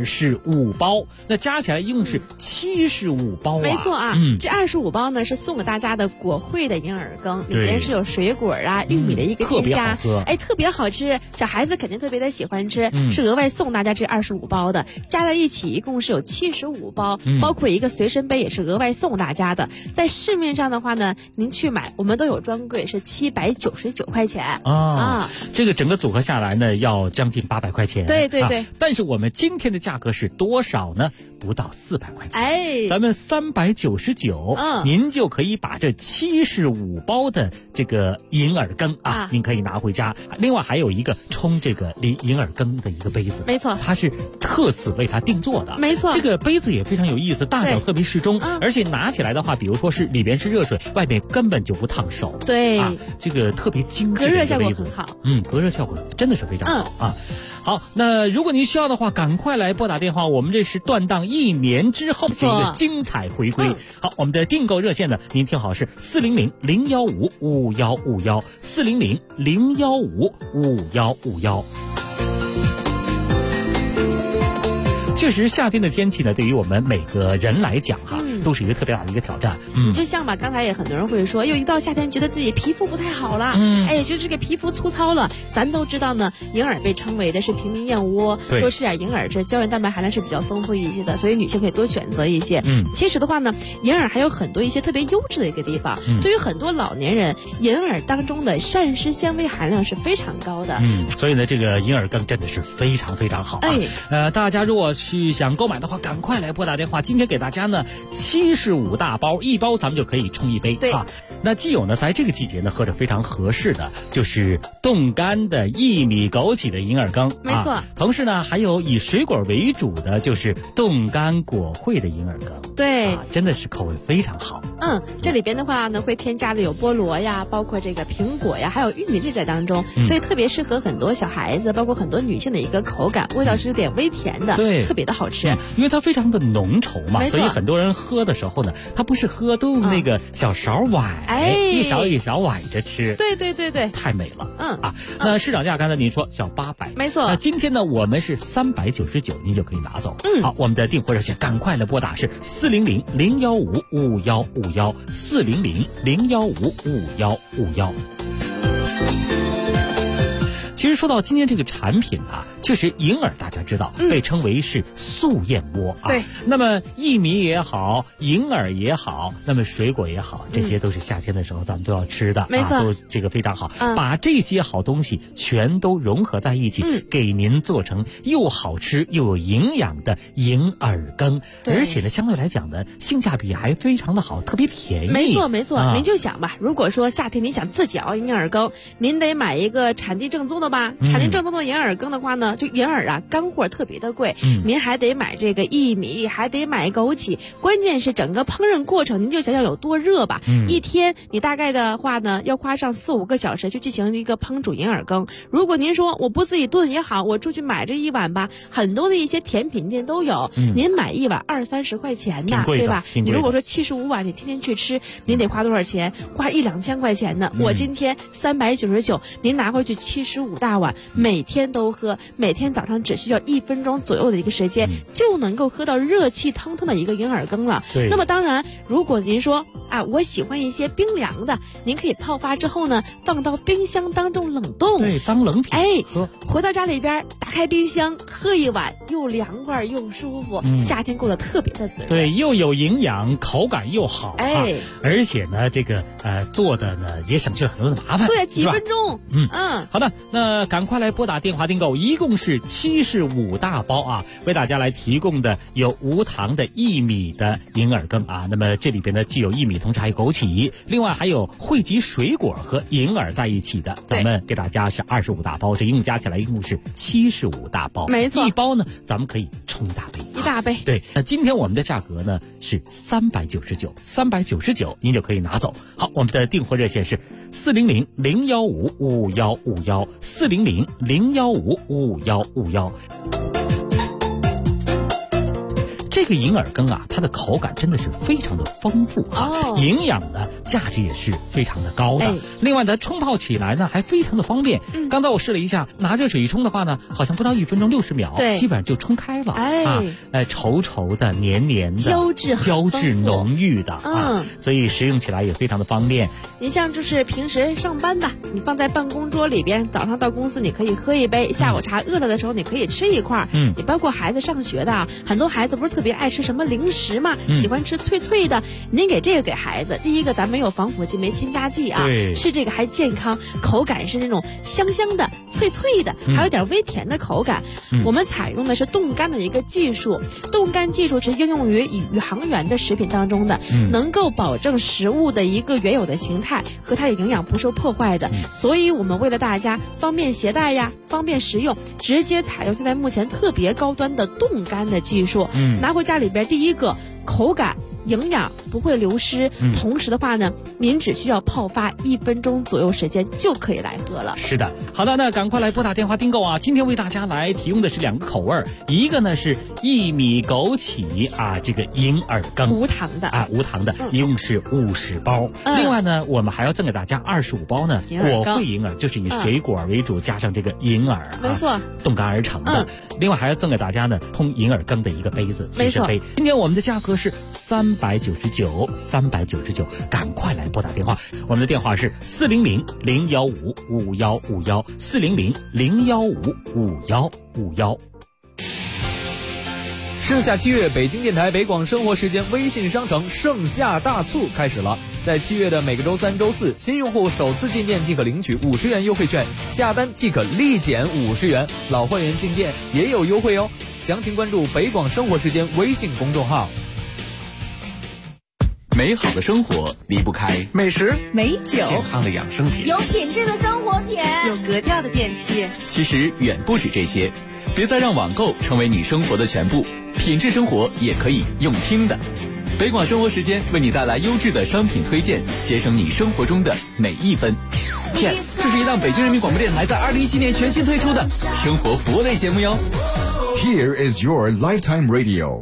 [SPEAKER 8] 25包，那加起来一共是75包啊。
[SPEAKER 6] 没错啊，这25包呢是送给大家的果惠的银耳羹，里面是有水果啊、玉米的一个添加，特别好吃，小孩子肯定特别的喜欢吃，是额外送大家这25包的，加在一起一共是有75包，包括一个随身杯也是额外送大家的。在市面上的话呢，您去买我们都有专柜，是799块钱啊。
[SPEAKER 8] 这个整个组合下来呢，要将近800块钱。
[SPEAKER 6] 对对对。
[SPEAKER 8] 但是我们今天的价格是多少呢？不到400块钱。咱们399，您就可以把这75包的这个银耳羹啊，您可以拿回家。另外还有一个冲这个银耳羹的一个杯子，
[SPEAKER 6] 没错，
[SPEAKER 8] 它是特此为它定做的。
[SPEAKER 6] 没错，
[SPEAKER 8] 这个杯子也非常有意思，大小特别适中，而且拿起来的话，比如说是里边是热水，外面根本就不烫手。
[SPEAKER 6] 对，
[SPEAKER 8] 这个特别精致的一个杯子，
[SPEAKER 6] 隔热效果很好。
[SPEAKER 8] 隔热效果真的是非常好啊。好，那如果您需要的话，赶快来拨打电话，我们这是断档1年之后的一个精彩回归。好，我们的订购热线呢，您听好是400-015-5151，400-015-5151。确实，夏天的天气呢，对于我们每个人来讲都是一个特别大的一个挑战。
[SPEAKER 6] 就像吧，刚才也很多人会说，一到夏天觉得自己皮肤不太好了，觉得这个皮肤粗糙了。咱都知道呢，银耳被称为的是平民燕窝，多吃点银耳，这胶原蛋白含量是比较丰富一些的，所以女性可以多选择一些。其实的话呢，银耳还有很多一些特别优质的一个地方。对于很多老年人，银耳当中的膳食纤维含量是非常高的。
[SPEAKER 8] 所以呢，这个银耳羹真的是非常非常好啊。大家如果想购买的话，赶快来拨打电话。今天给大家呢75大包，一包咱们就可以冲一杯啊。那既有呢，在这个季节呢，喝着非常合适的就是冻干的薏米枸杞的银耳羹，
[SPEAKER 6] 没错。
[SPEAKER 8] 同时呢，还有以水果为主的就是冻干果惠的银耳羹，
[SPEAKER 6] 对，
[SPEAKER 8] 真的是口味非常好。
[SPEAKER 6] 这里边的话呢，会添加的有菠萝呀，包括这个苹果呀，还有玉米粒在当中，所以特别适合很多小孩子，包括很多女性的一个口感，味道是有点微甜的，
[SPEAKER 8] 对，
[SPEAKER 6] 特别的好吃。
[SPEAKER 8] 因为它非常的浓稠嘛，所以很多人喝的时候呢，他不是喝，都用那个小勺崴，一勺一勺崴着吃。
[SPEAKER 6] 对对对对，
[SPEAKER 8] 太美了。那市场价刚才您说小800，
[SPEAKER 6] 没错。
[SPEAKER 8] 那今天呢，我们是399，您就可以拿走。好，我们的订货热线赶快来拨打是400-015-5151，400-015-5151。其实说到今天这个产品啊，确实银耳大家知道被称为是素燕窝啊。
[SPEAKER 6] 对。
[SPEAKER 8] 那么薏米也好，银耳也好，那么水果也好，这些都是夏天的时候咱们都要吃的，
[SPEAKER 6] 没错，
[SPEAKER 8] 都这个非常好。把这些好东西全都融合在一起，给您做成又好吃又有营养的银耳羹，而且呢，相对来讲呢，性价比还非常的好，特别便宜。
[SPEAKER 6] 没错没错，您就想吧，如果说夏天您想自己熬银耳羹，您得买一个产地正宗的吧，产地正宗的银耳羹的话呢，就银耳啊，干货特别的贵，您还得买这个薏米，还得买枸杞，关键是整个烹饪过程，您就想想有多热吧。一天你大概的话呢，要花上4-5个小时去进行一个烹煮银耳羹。如果您说我不自己炖也好，我出去买这一碗吧，很多的一些甜品店都有，您买一碗20-30块钱呢，对吧？你如果说75碗，你天天去吃，您得花多少钱？花1-2千块钱呢。我今天399，您拿回去75大碗，每天都喝，每天早上只需要1分钟左右的一个时间，就能够喝到热气腾腾的一个银耳羹了。那么当然，如果您说我喜欢一些冰凉的，您可以泡发之后呢，放到冰箱当中冷冻，
[SPEAKER 8] 对，当冷品喝。
[SPEAKER 6] 回到家里边打开冰箱喝一碗，又凉快又舒服，夏天过得特别的滋润。
[SPEAKER 8] 对，又有营养，口感又好，而且呢，这个做的呢也省去了很多的麻烦，
[SPEAKER 6] 对，几分钟。
[SPEAKER 8] 好的，那赶快来拨打电话订购，一共是75大包啊，为大家来提供的有无糖的薏米的银耳羹啊。那么这里边呢既有薏米，同时还有枸杞，另外还有汇集水果和银耳在一起的，咱们给大家是25大包，这一共加起来一共是75大包，
[SPEAKER 6] 没错。
[SPEAKER 8] 一包呢咱们可以冲一大杯，
[SPEAKER 6] 一大杯。
[SPEAKER 8] 对，那今天我们的价格呢是399，399您就可以拿走。好，我们的订货热线是400-015-5151，400-015-5151。这个银耳羹啊，它的口感真的是非常的丰富营养呢价值也是非常的高的。另外呢，冲泡起来呢还非常的方便。刚才我试了一下，拿热水一冲的话呢，好像不到1分钟60秒，基本上就冲开了。稠稠的、黏黏的、胶质浓郁的所以食用起来也非常的方便。
[SPEAKER 6] 你像就是平时上班的，你放在办公桌里边，早上到公司你可以喝一杯，下午茶饿了的时候你可以吃一块。你包括孩子上学的，很多孩子不是特别爱吃什么零食嘛，喜欢吃脆脆的，您给这个给孩子，第一个咱没有防腐剂，没添加剂啊，吃这个还健康，口感是那种香香的、脆脆的，还有点微甜的口感。我们采用的是冻干的一个技术，冻干技术是应用于宇航员的食品当中的，能够保证食物的一个原有的形态和它的营养不受破坏的。所以我们为了大家方便携带呀，方便食用，直接采用现在目前特别高端的冻干的技术。拿回家里边，第一个口感营养不会流失，同时的话呢，您只需要泡发1分钟左右时间就可以来喝了。
[SPEAKER 8] 是的，好的，那赶快来拨打电话订购啊！今天为大家来提供的是2个口味，一个呢是薏米枸杞这个银耳羹，
[SPEAKER 6] 无糖的
[SPEAKER 8] 无糖的，一共是50包。另外呢，我们还要赠给大家25包呢果惠银耳，就是以水果为主，加上这个银耳，
[SPEAKER 6] 没错，
[SPEAKER 8] 冻干而成的。另外还要赠给大家呢冲银耳羹的一个杯子，
[SPEAKER 6] 没错。
[SPEAKER 8] 今天我们的价格是399，赶快来拨打电话，我们的电话是400-015-5151，400-015-5151。
[SPEAKER 2] 盛夏7月，北京电台北广生活时间微信商城盛夏大促开始了。在7月的每个周3、周4，新用户首次进店即可领取50元优惠券，下单即可立减50元，老会员进店也有优惠哦。详情关注北广生活时间微信公众号。
[SPEAKER 3] 美好的生活离不开
[SPEAKER 5] 美食、
[SPEAKER 9] 美酒、
[SPEAKER 3] 健康的养生品、
[SPEAKER 9] 有品质的生活品、
[SPEAKER 10] 有格调的电器。
[SPEAKER 3] 其实远不止这些，别再让网购成为你生活的全部，品质生活也可以用听的。北广生活时间为你带来优质的商品推荐，节省你生活中的每一分。Yes， 这是一档北京人民广播电台在2017年全新推出的生活服务类节目哟。
[SPEAKER 7] Here is your lifetime radio。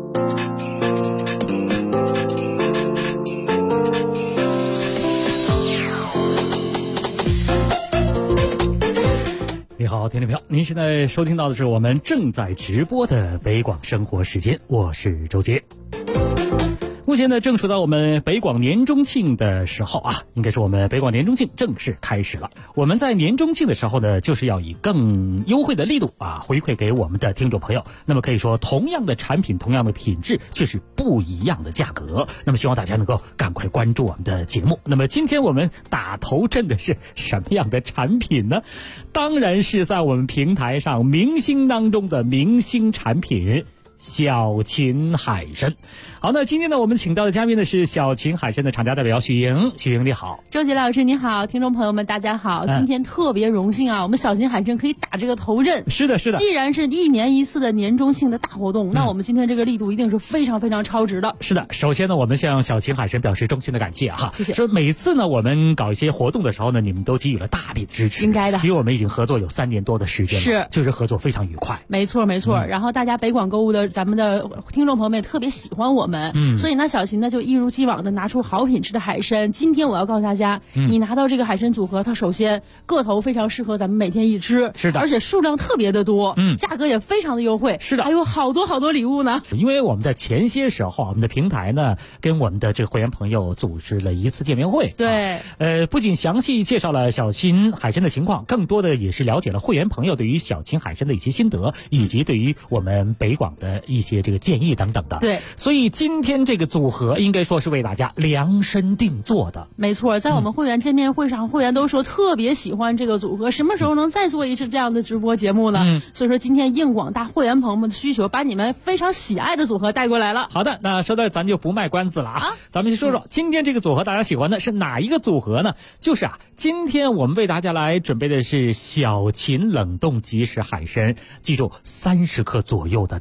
[SPEAKER 8] 你好，听众朋友，您现在收听到的是我们正在直播的北广生活时间，我是周杰。目前呢，正处到我们北广年中庆的时候啊，应该是我们北广年中庆正式开始了。我们在年中庆的时候呢，就是要以更优惠的力度回馈给我们的听众朋友。那么可以说，同样的产品，同样的品质，却是不一样的价格。那么希望大家能够赶快关注我们的节目。那么今天我们打头阵的是什么样的产品呢？当然是在我们平台上明星当中的明星产品。小秦海参。好，那今天呢，我们请到的嘉宾呢是小秦海参的厂家代表许莹。许莹你好。
[SPEAKER 10] 周杰老师你好，听众朋友们大家好。今天特别荣幸我们小秦海参可以打这个头阵。
[SPEAKER 8] 是的，是的。
[SPEAKER 10] 既然是1年1次的年中庆的大活动，那我们今天这个力度一定是非常非常超值的。
[SPEAKER 8] 是的，首先呢，我们向小秦海参表示衷心的感谢
[SPEAKER 10] 谢谢。
[SPEAKER 8] 说每次呢，我们搞一些活动的时候呢，你们都给予了大力支持。
[SPEAKER 10] 应该的，
[SPEAKER 8] 因为我们已经合作有3年多的时间了，
[SPEAKER 10] 是，
[SPEAKER 8] 就是合作非常愉快。
[SPEAKER 10] 没错没错。然后大家北广购物的咱们的听众朋友们也特别喜欢我们，所以呢，小秦呢就一如既往的拿出好品质的海参。今天我要告诉大家，你拿到这个海参组合，它首先个头非常适合咱们每天一吃，
[SPEAKER 8] 是的，
[SPEAKER 10] 而且数量特别的多，价格也非常的优惠，
[SPEAKER 8] 是的，
[SPEAKER 10] 还有好多好多礼物呢。
[SPEAKER 8] 因为我们在前些时候，我们的平台呢跟我们的这个会员朋友组织了一次见面会，
[SPEAKER 10] 对，
[SPEAKER 8] 不仅详细介绍了小秦海参的情况，更多的也是了解了会员朋友对于小秦海参的一些心得，以及对于我们北广的一些这个建议等等的。
[SPEAKER 10] 对，
[SPEAKER 8] 所以今天这个组合应该说是为大家量身定做的。
[SPEAKER 10] 没错，在我们会员见面会上，会员都说特别喜欢这个组合，什么时候能再做一次这样的直播节目呢？所以说今天应广大会员朋友们的需求，把你们非常喜爱的组合带过来了。
[SPEAKER 8] 好的，那说到咱就不卖关子了咱们先说说今天这个组合大家喜欢的是哪一个组合呢？就是今天我们为大家来准备的是小秦冷冻即食海参，记住30克左右的大小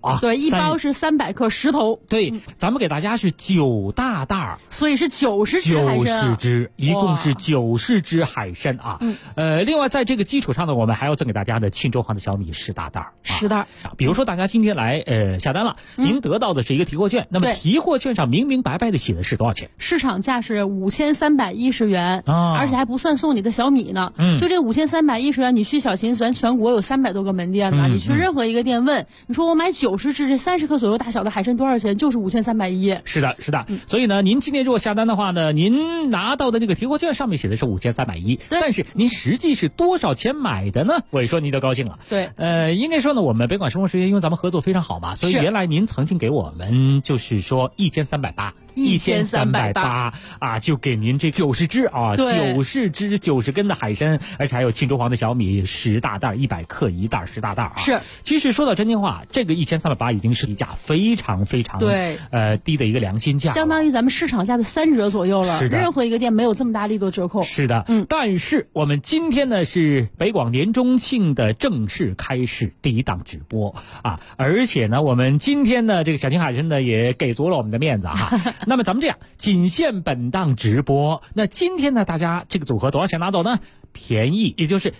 [SPEAKER 8] 啊。
[SPEAKER 10] 对，一包是300克10头。
[SPEAKER 8] 对，咱们给大家是9大袋儿，
[SPEAKER 10] 所以是90只海参。90
[SPEAKER 8] 只，一共是90只海参啊。另外在这个基础上呢，我们还要赠给大家的庆州黄的小米10大袋儿。
[SPEAKER 10] 10袋。
[SPEAKER 8] 比如说大家今天来下单了，您得到的是一个提货券，那么提货券上明明白白的写的是多少钱？
[SPEAKER 10] 市场价是5310元，而且还不算送你的小米呢。就这5310元，你去小秦咱全国有300多个门店呢，你去任何一个店问，你说我买90只这30克左右大小的海参多少钱？就是5310。
[SPEAKER 8] 是的，是的。所以呢，您今天如果下单的话呢，您拿到的这个提货券上面写的是5310，但是您实际是多少钱买的呢？我一说您就高兴了。
[SPEAKER 10] 对，
[SPEAKER 8] 应该说呢，我们北广生活时间因为咱们合作非常好嘛，所以原来您曾经给我们就是说1380啊，就给您这90只啊，90只90根的海参，而且还有庆州黄的小米10大袋，100克一袋10大袋啊。
[SPEAKER 10] 是，
[SPEAKER 8] 其实说到真心话，这个1380已经是一价非常非常低的一个良心价，
[SPEAKER 10] 相当于咱们市场价的3折左右了。
[SPEAKER 8] 是的，
[SPEAKER 10] 任何一个店没有这么大力度折扣。
[SPEAKER 8] 是的，但是我们今天呢是北广年中庆的正式开始第一档直播啊，而且呢我们今天呢这个小秦海参呢也给足了我们的面子哈。那么咱们这样，仅限本档直播。那今天呢，大家这个组合多少钱拿走呢？便宜，也就是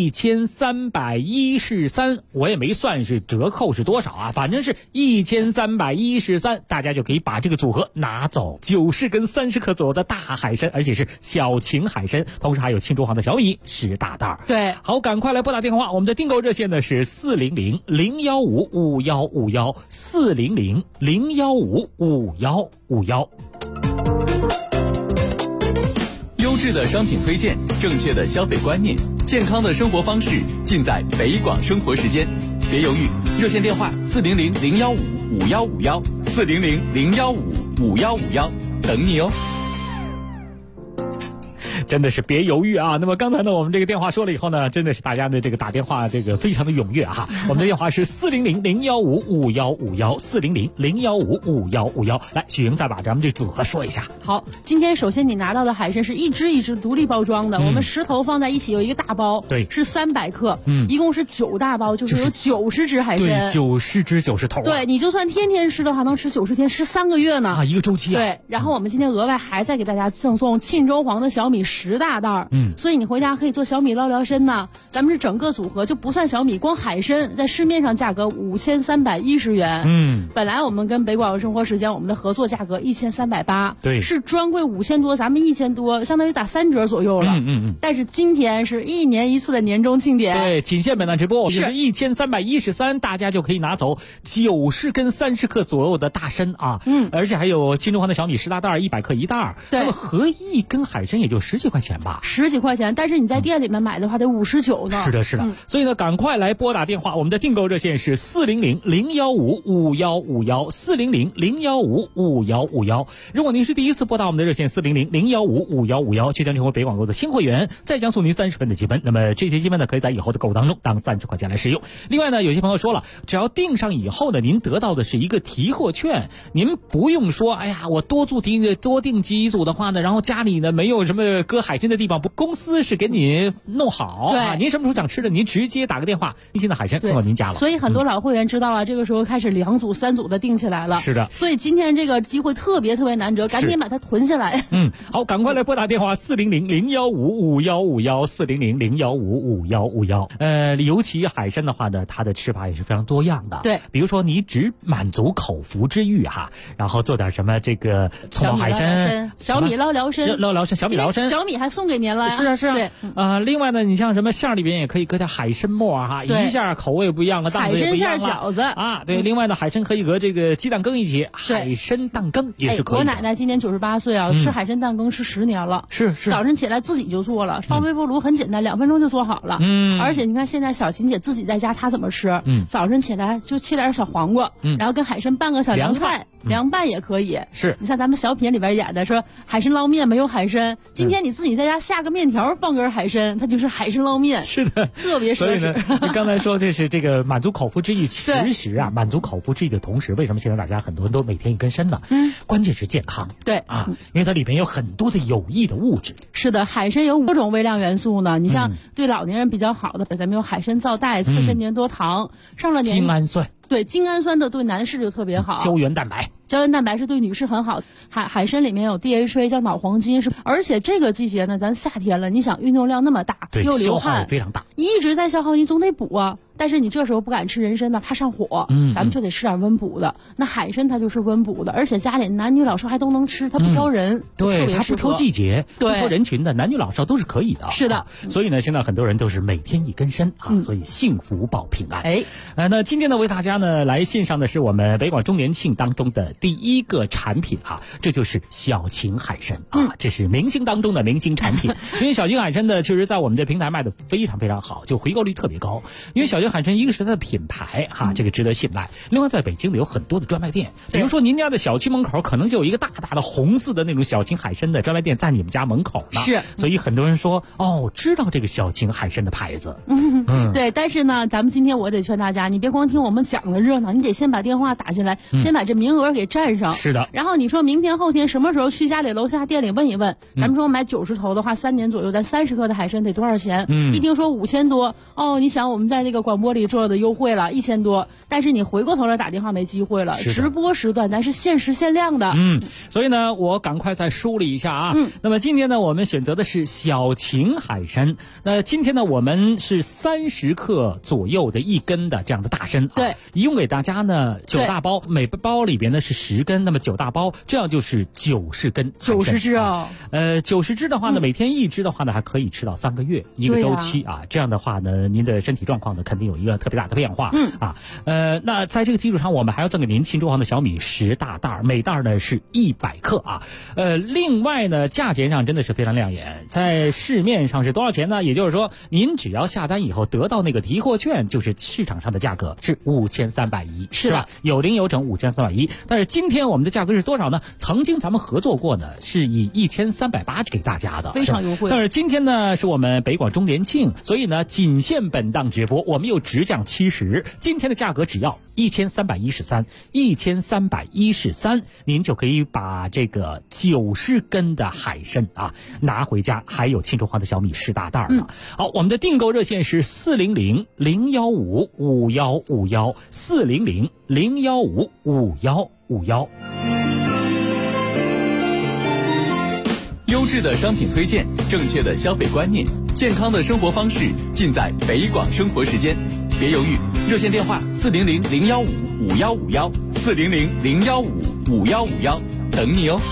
[SPEAKER 8] 1313，我也没算是折扣是多少啊，反正是1313，大家就可以把这个组合拿走，90根30克左右的大海参，而且是小秦海参，同时还有庆州黄的小米10大袋。
[SPEAKER 10] 对，
[SPEAKER 8] 好，赶快来拨打电话，我们的订购热线呢是400-015-5151，400-015-5151。
[SPEAKER 3] 优质的商品推荐，正确的消费观念，健康的生活方式，尽在北广生活时间。别犹豫，热线电话400-015-5151，400-015-5151，等你哦。
[SPEAKER 8] 真的是别犹豫啊！那么刚才呢，我们这个电话说了以后呢，真的是大家的这个打电话这个非常的踊跃哈。我们的电话是400-015-5151，400-015-5151。来，许莹再把咱们这组合说一下。
[SPEAKER 10] 好，今天首先你拿到的海参是一只一只独立包装的，我们10头放在一起有一个大包，
[SPEAKER 8] 对，
[SPEAKER 10] 是300克，一共是9大包，就是有90只海参，
[SPEAKER 8] 对，90只90头。
[SPEAKER 10] 对，你就算天天吃的话，能吃90天，吃3个月呢。
[SPEAKER 8] 啊，一个周期啊。
[SPEAKER 10] 对，然后我们今天额外还再给大家赠送庆州黄的小米10大袋，所以你回家可以做小米捞聊参呐。咱们是整个组合就不算小米，光海参在市面上价格5310元，本来我们跟北广生活时间我们的合作价格1380，
[SPEAKER 8] 对，
[SPEAKER 10] 是专柜5000多，咱们1000多，相当于打3折左右了。但是今天是1年1次的年终庆典，
[SPEAKER 8] 对，仅限本档直播，我们是1313，大家就可以拿走90根30克左右的大参啊，而且还有庆州黄的小米10大袋，100克一袋，那么合一根海参也就10几块钱吧
[SPEAKER 10] ，10几块钱，但是你在店里面买的话得59呢。
[SPEAKER 8] 是的，是的，所以呢，赶快来拨打电话，我们的订购热线是400-015-5151，400-015-5151。如果您是第一次拨打我们的热线400-015-5151，即将成为北广购的新会员，再将送您30分的积分。那么这些积分呢，可以在以后的购物当中当30块钱来使用。另外呢，有些朋友说了，只要订上以后呢，您得到的是一个提货券，您不用说，哎呀，我多订几组的话呢，然后家里呢没有什么搁海参的地方，公司是给你弄好啊，您什么时候想吃的，您直接打个电话，新鲜的海参送到您家了。
[SPEAKER 10] 所以很多老会员知道了，这个时候开始2组3组的订起来了。
[SPEAKER 8] 是的，
[SPEAKER 10] 所以今天这个机会特别难得，赶紧把它囤下来。
[SPEAKER 8] 好，赶快来拨打电话400-015-5151，400-015-5151。尤其海参的话呢，它的吃法也是非常多样的。
[SPEAKER 10] 对，
[SPEAKER 8] 比如说你只满足口腹之欲哈，然后做点什么这个葱爆海参、
[SPEAKER 10] 小米捞聊参、
[SPEAKER 8] 小米捞参，
[SPEAKER 10] 小米还送给您了。
[SPEAKER 8] 是啊，是啊。
[SPEAKER 10] 对，
[SPEAKER 8] 另外呢，你像什么馅里边也可以搁点海参末哈，一下口味不一样了，档次也不一样了。
[SPEAKER 10] 海参馅饺子
[SPEAKER 8] 啊，对。另外呢，海参可以和这个鸡蛋羹一起，海参蛋羹也是可以的。
[SPEAKER 10] 我奶奶今年98岁啊，吃海参蛋羹吃10年了。
[SPEAKER 8] 是。
[SPEAKER 10] 早晨起来自己就做了，放微波炉很简单，2分钟就做好了。而且你看现在小秦姐自己在家，她怎么吃？早晨起来就切点小黄瓜，然后跟海参拌个小凉菜，凉拌也可以。
[SPEAKER 8] 是。
[SPEAKER 10] 你像咱们小品里边演的说海参捞面没有海参，今天你自己在家下个面条放根海参，它就是海参捞面。
[SPEAKER 8] 是的，
[SPEAKER 10] 特别奢侈。
[SPEAKER 8] 所以呢，你刚才说这是这个满足口腹之欲，其实啊，满足口腹之欲的同时，为什么现在大家很多人都每天一根参呢？关键是健康。
[SPEAKER 10] 对
[SPEAKER 8] 啊，因为它里边有很多的有益的物质。
[SPEAKER 10] 是的，海参有5种微量元素呢。你像对老年人比较好的，咱们有海参皂苷、次参粘多糖，上了年
[SPEAKER 8] 精氨酸。
[SPEAKER 10] 对，精氨酸的对男士就特别好。
[SPEAKER 8] 胶原蛋白
[SPEAKER 10] 是对女士很好。海参里面有 DHA 叫脑黄金，而且这个季节呢，咱夏天了，你想运动量那么大，又流汗，
[SPEAKER 8] 非常大，
[SPEAKER 10] 一直在消耗，你总得补啊。但是你这时候不敢吃人参呢，怕上火，咱们就得吃点温补的。那海参它就是温补的，而且家里男女老少还都能吃，它不挑人，
[SPEAKER 8] 对，它不挑季节，不挑人群的，男女老少都是可以的。
[SPEAKER 10] 是的，
[SPEAKER 8] 所以呢，现在很多人都是每天一根参啊，所以幸福保平安。那今天呢，为大家呢来献上的是我们北广周年庆当中的第一个产品啊，这就是小秦海参啊，这是明星当中的明星产品。因为小秦海参呢，确实在我们的平台卖的非常非常好，就回购率特别高。因为小秦海参一个是它的品牌哈，这个值得信赖。另外，在北京呢有很多的专卖店，比如说您家的小区门口可能就有一个大大的红字的那种小秦海参的专卖店在你们家门口呢。
[SPEAKER 10] 是，
[SPEAKER 8] 所以很多人说知道这个小秦海参的牌子。
[SPEAKER 10] 对，但是呢，咱们今天我得劝大家，你别光听我们讲的热闹，你得先把电话打进来，先把这名额给占上。
[SPEAKER 8] 是的。
[SPEAKER 10] 然后你说明天后天什么时候去家里楼下店里问一问，咱们说买90头的话，3年左右，咱30克的海参得多少钱？一听说5000多，你想我们在那个广播里做的优惠了1000多，但是你回过头来打电话没机会了。直播时段咱是限时限量的。
[SPEAKER 8] 所以呢，我赶快再梳理一下啊。那么今天呢，我们选择的是小秦海参。那今天呢，我们是30克左右的1根的这样的大参。
[SPEAKER 10] 对，
[SPEAKER 8] 一共给大家呢9大包，每包里边呢是10根，那么9大包，这样就是90根
[SPEAKER 10] ，90只啊。
[SPEAKER 8] 90只的话呢，每天1只的话呢，还可以吃到3个月一个周期啊。这样的话呢，您的身体状况呢肯定有一个特别大的变化。那在这个基础上，我们还要赠给您庆中皇的小米10大袋，每袋呢是100克啊。另外呢，价钱上真的是非常亮眼，在市面上是多少钱呢？也就是说，您只要下单以后得到那个提货券，就是市场上的价格是5310，是吧？有零有整5310。但是今天我们的价格是多少呢？曾经咱们合作过呢，是以1380给大家的，
[SPEAKER 10] 非常优惠。
[SPEAKER 8] 但是今天呢，是我们北广周年庆，所以呢，仅限本档直播，我们又直降70，今天的价格只要1313，您就可以把这个90根的海参啊拿回家，还有庆中皇的小米10大袋呢。好，我们的订购热线是400-015-5151，400-015-5151。
[SPEAKER 3] 优质的商品推荐，正确的消费观念，健康的生活方式，尽在北广生活时间。别犹豫，热线电话400-015-5151，400-015-5151，等你哦。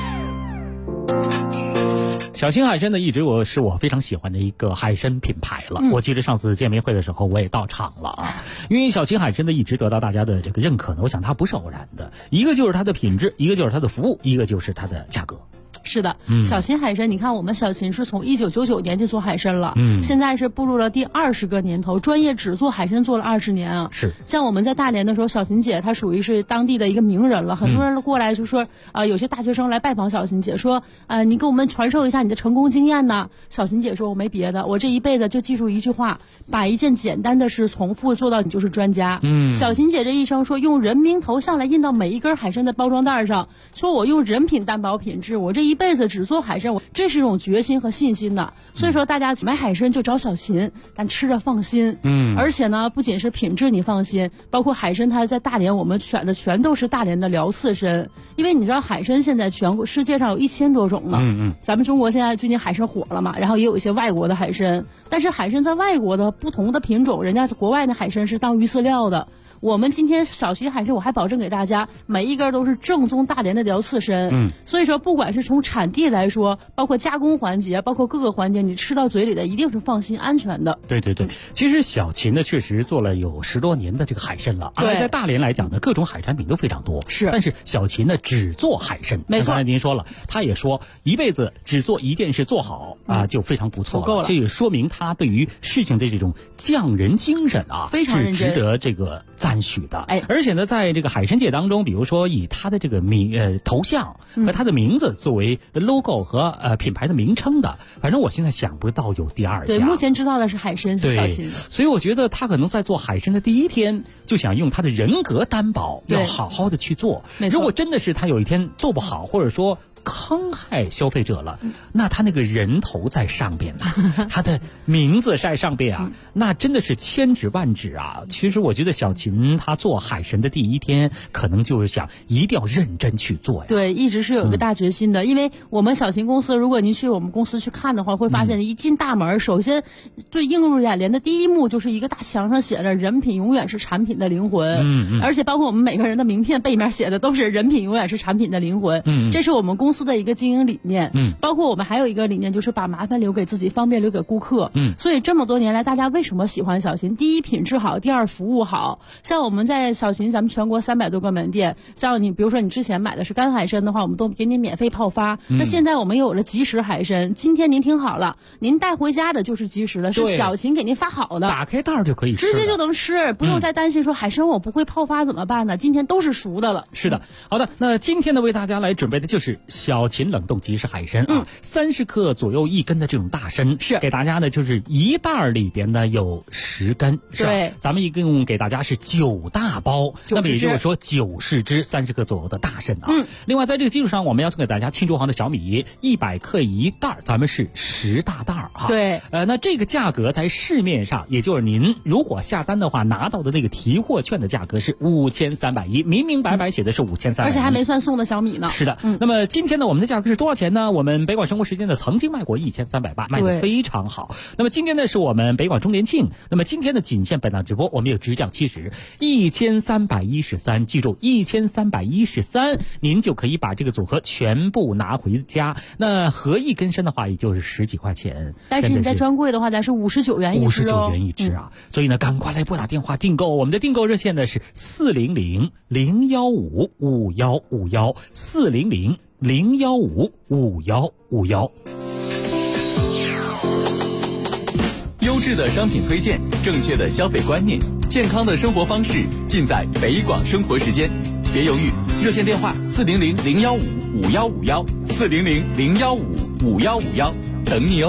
[SPEAKER 8] 小秦海参呢，一直是我非常喜欢的一个海参品牌了。我记得上次见面会的时候，我也到场了啊。因为小秦海参呢，一直得到大家的这个认可呢，我想它不是偶然的，一个就是它的品质，一个就是它的服务，一个就是它的价格。
[SPEAKER 10] 是的，小秦海参，你看我们小秦是从1999年就做海参了，现在是步入了第20个年头，专业只做海参做了20年啊。
[SPEAKER 8] 是，
[SPEAKER 10] 像我们在大连的时候，小秦姐她属于是当地的一个名人了，很多人过来就说有些大学生来拜访小秦姐，说你给我们传授一下你的成功经验呢。小秦姐说，我没别的，我这一辈子就记住一句话，把一件简单的事重复做到你就是专家。小秦姐这一生说，用人名头像来印到每一根海参的包装袋上，说我用人品担保品质，我这一辈子只做海参，这是一种决心和信心的。所以说大家买海参就找小秦，咱吃着放心。而且呢，不仅是品质你放心，包括海参它在大连我们选的全都是大连的辽刺参，因为你知道海参现在全国世界上有1000多种了。咱们中国现在最近海参火了嘛，然后也有一些外国的海参，但是海参在外国的不同的品种，人家国外的海参是当鱼饲料的。我们今天小秦海参，我还保证给大家每一根都是正宗大连的辽刺参。所以说不管是从产地来说，包括加工环节，包括各个环节，你吃到嘴里的一定是放心安全的。
[SPEAKER 8] 对，其实小秦呢确实做了有10多年的这个海参了，而在大连来讲呢，各种海产品都非常多。
[SPEAKER 10] 是，
[SPEAKER 8] 但是小秦呢只做海参。
[SPEAKER 10] 没错，
[SPEAKER 8] 刚才您说了，他也说一辈子只做一件事做好就非常不错了。这也说明他对于事情的这种匠人精神
[SPEAKER 10] 非常认真，
[SPEAKER 8] 是值得这个赞许的。
[SPEAKER 10] 哎，
[SPEAKER 8] 而且呢，在这个海参界当中，比如说以他的这个头像和他的名字作为 logo 和品牌的名称的，反正我现在想不到有第二家。
[SPEAKER 10] 对，目前知道的是海参是小秦。
[SPEAKER 8] 所以我觉得他可能在做海参的第一天就想用他的人格担保，要好好的去做。如果真的是他有一天做不好，或者说坑害消费者了，那他那个人头在上边呢，他的名字在上边啊，那真的是千指万指啊。其实我觉得小秦他做海参的第一天，可能就是想一定要认真去做呀。
[SPEAKER 10] 对，一直是有一个大决心的，因为我们小秦公司，如果您去我们公司去看的话，会发现一进大门，首先最映入眼帘的第一幕就是一个大墙上写着“人品永远是产品的灵魂”，而且包括我们每个人的名片背面写的都是“人品永远是产品的灵魂”，这是我们公司的一个经营理念。包括我们还有一个理念，就是把麻烦留给自己，方便留给顾客。所以这么多年来，大家为什么喜欢小秦？第一，品质好；第二，服务好。像我们在小秦，咱们全国300多个门店，像你比如说你之前买的是干海参的话，我们都给你免费泡发。那现在我们有了即食海参，今天您听好了，您带回家的就是即食的，是小秦给您发好的，
[SPEAKER 8] 打开袋就可以吃，
[SPEAKER 10] 直接就能吃，不用再担心说海参我不会泡发怎么办呢？今天都是熟的了。
[SPEAKER 8] 是的，好的，那今天呢为大家来准备的就是小秦冷冻即食海参啊，30克左右1根的这种大参，
[SPEAKER 10] 是给
[SPEAKER 8] 大家呢就是一袋里边呢有10根，是吧？
[SPEAKER 10] 对，
[SPEAKER 8] 咱们一共给大家是9大包，那么也就是说90只30克左右的大参啊。另外在这个基础上，我们要送给大家庆祝行的小米100克1袋，咱们是10大袋啊。
[SPEAKER 10] 对，
[SPEAKER 8] 那这个价格在市面上，也就是您如果下单的话拿到的那个提货券的价格是5310，明明白白写的是5310，
[SPEAKER 10] 而且还没算送的小米呢。
[SPEAKER 8] 是的，那么今天呢，我们的价格是多少钱呢？我们北广生活时间呢曾经卖过1380，卖得非常好。那么今天呢是我们北广周年庆，那么今天呢仅限本档直播，我们有直降70，1313，记住1313，您就可以把这个组合全部拿回家。那合1根参的话，也就是10几块钱。
[SPEAKER 10] 但是你在专柜的话，咱是59元一只哦。
[SPEAKER 8] 59元一只啊！所以呢，赶快来拨打电话订购，我们的订购热线呢是400-015-5151，400-015-5151。
[SPEAKER 3] 优质的商品推荐，正确的消费观念，健康的生活方式，尽在北广生活时间。别犹豫，热线电话400-015-5151，400-015-5151，等你哦。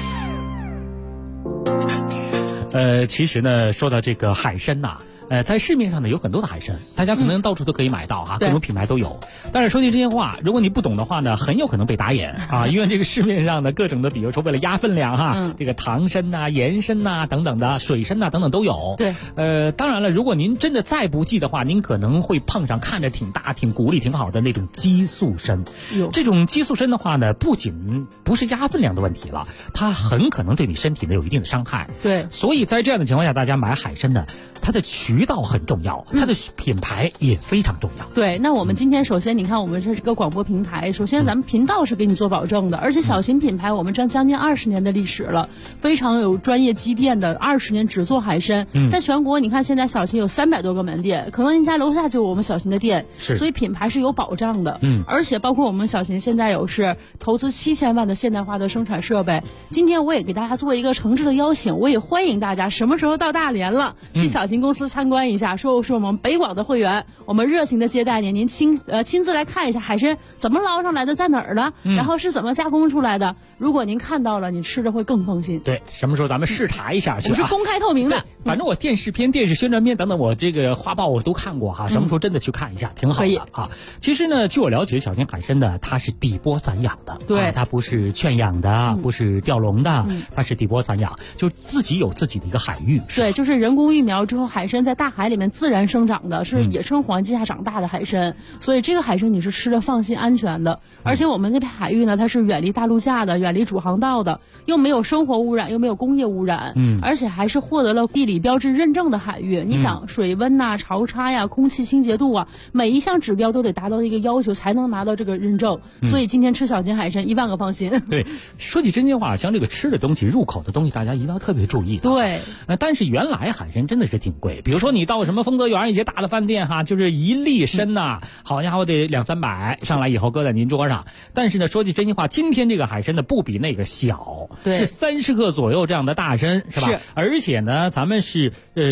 [SPEAKER 8] 其实呢，说到这个海参呐，在市面上呢有很多的海参，大家可能到处都可以买到哈，各种品牌都有。但是说句真心话，如果你不懂的话呢，很有可能被打眼啊，因为这个市面上的各种的，比如说为了压分量哈，这个糖参呐、盐参呐等等的，水参呐等等都有。
[SPEAKER 10] 对，
[SPEAKER 8] 当然了，如果您真的再不济的话，您可能会碰上看着挺大、挺骨力挺好的那种激素参。这种激素参的话呢，不仅不是压分量的问题了，它很可能对你身体呢有一定的伤害。
[SPEAKER 10] 对，
[SPEAKER 8] 所以在这样的情况下，大家买海参呢，它的渠道很重要，它的品牌也非常重要。
[SPEAKER 10] 对，那我们今天首先你看，我们这是个广播平台，首先咱们频道是给你做保证的，而且小秦品牌我们将近20年的历史了，非常有专业积淀的，20年只做海参，在全国你看现在小秦有300多个门店，可能您家楼下就有我们小秦的店，所以品牌是有保障的。而且包括我们小秦现在有是投资7000万的现代化的生产设备。今天我也给大家做一个诚挚的邀请，我也欢迎大家什么时候到大连了，去小秦公司参观一下，说是我们北广的会员，我们热情的接待您，您亲自来看一下海参怎么捞上来的，在哪儿了，然后是怎么加工出来的。如果您看到了，你吃着会更放心。
[SPEAKER 8] 对，什么时候咱们视察一下去？
[SPEAKER 10] 我是公开透明的，
[SPEAKER 8] 反正我电视片、电视宣传片等等，我这个花报我都看过哈。什么时候真的去看一下，挺好的啊。其实呢，据我了解，小秦海参呢，它是底波散养的，
[SPEAKER 10] 对，
[SPEAKER 8] 它不是圈养的，不是钓笼的，它是底波散养，就自己有自己的一个海域。
[SPEAKER 10] 对，就是人工育苗之后，海参在大海里面自然生长的，是野生环境下长大的海参，所以这个海参你是吃的放心安全的。而且我们那片海域呢，它是远离大陆架的，远离主航道的，又没有生活污染，又没有工业污染，而且还是获得了地理标志认证的海域。你想水温呐、潮差呀、空气清洁度啊，每一项指标都得达到一个要求，才能拿到这个认证。所以今天吃小秦海参1万个放心。
[SPEAKER 8] 对，说起真心话，像这个吃的东西、入口的东西，大家一定要特别注意。
[SPEAKER 10] 对，
[SPEAKER 8] 但是原来海参真的是挺贵，比如说你到什么丰泽园一些大的饭店哈，就是1粒参呐，好家伙得200-300，上来以后搁在您桌上。但是呢，说句真心话，今天这个海参呢不比那个小，是30克左右这样的大参，是吧？是。而且呢，咱们是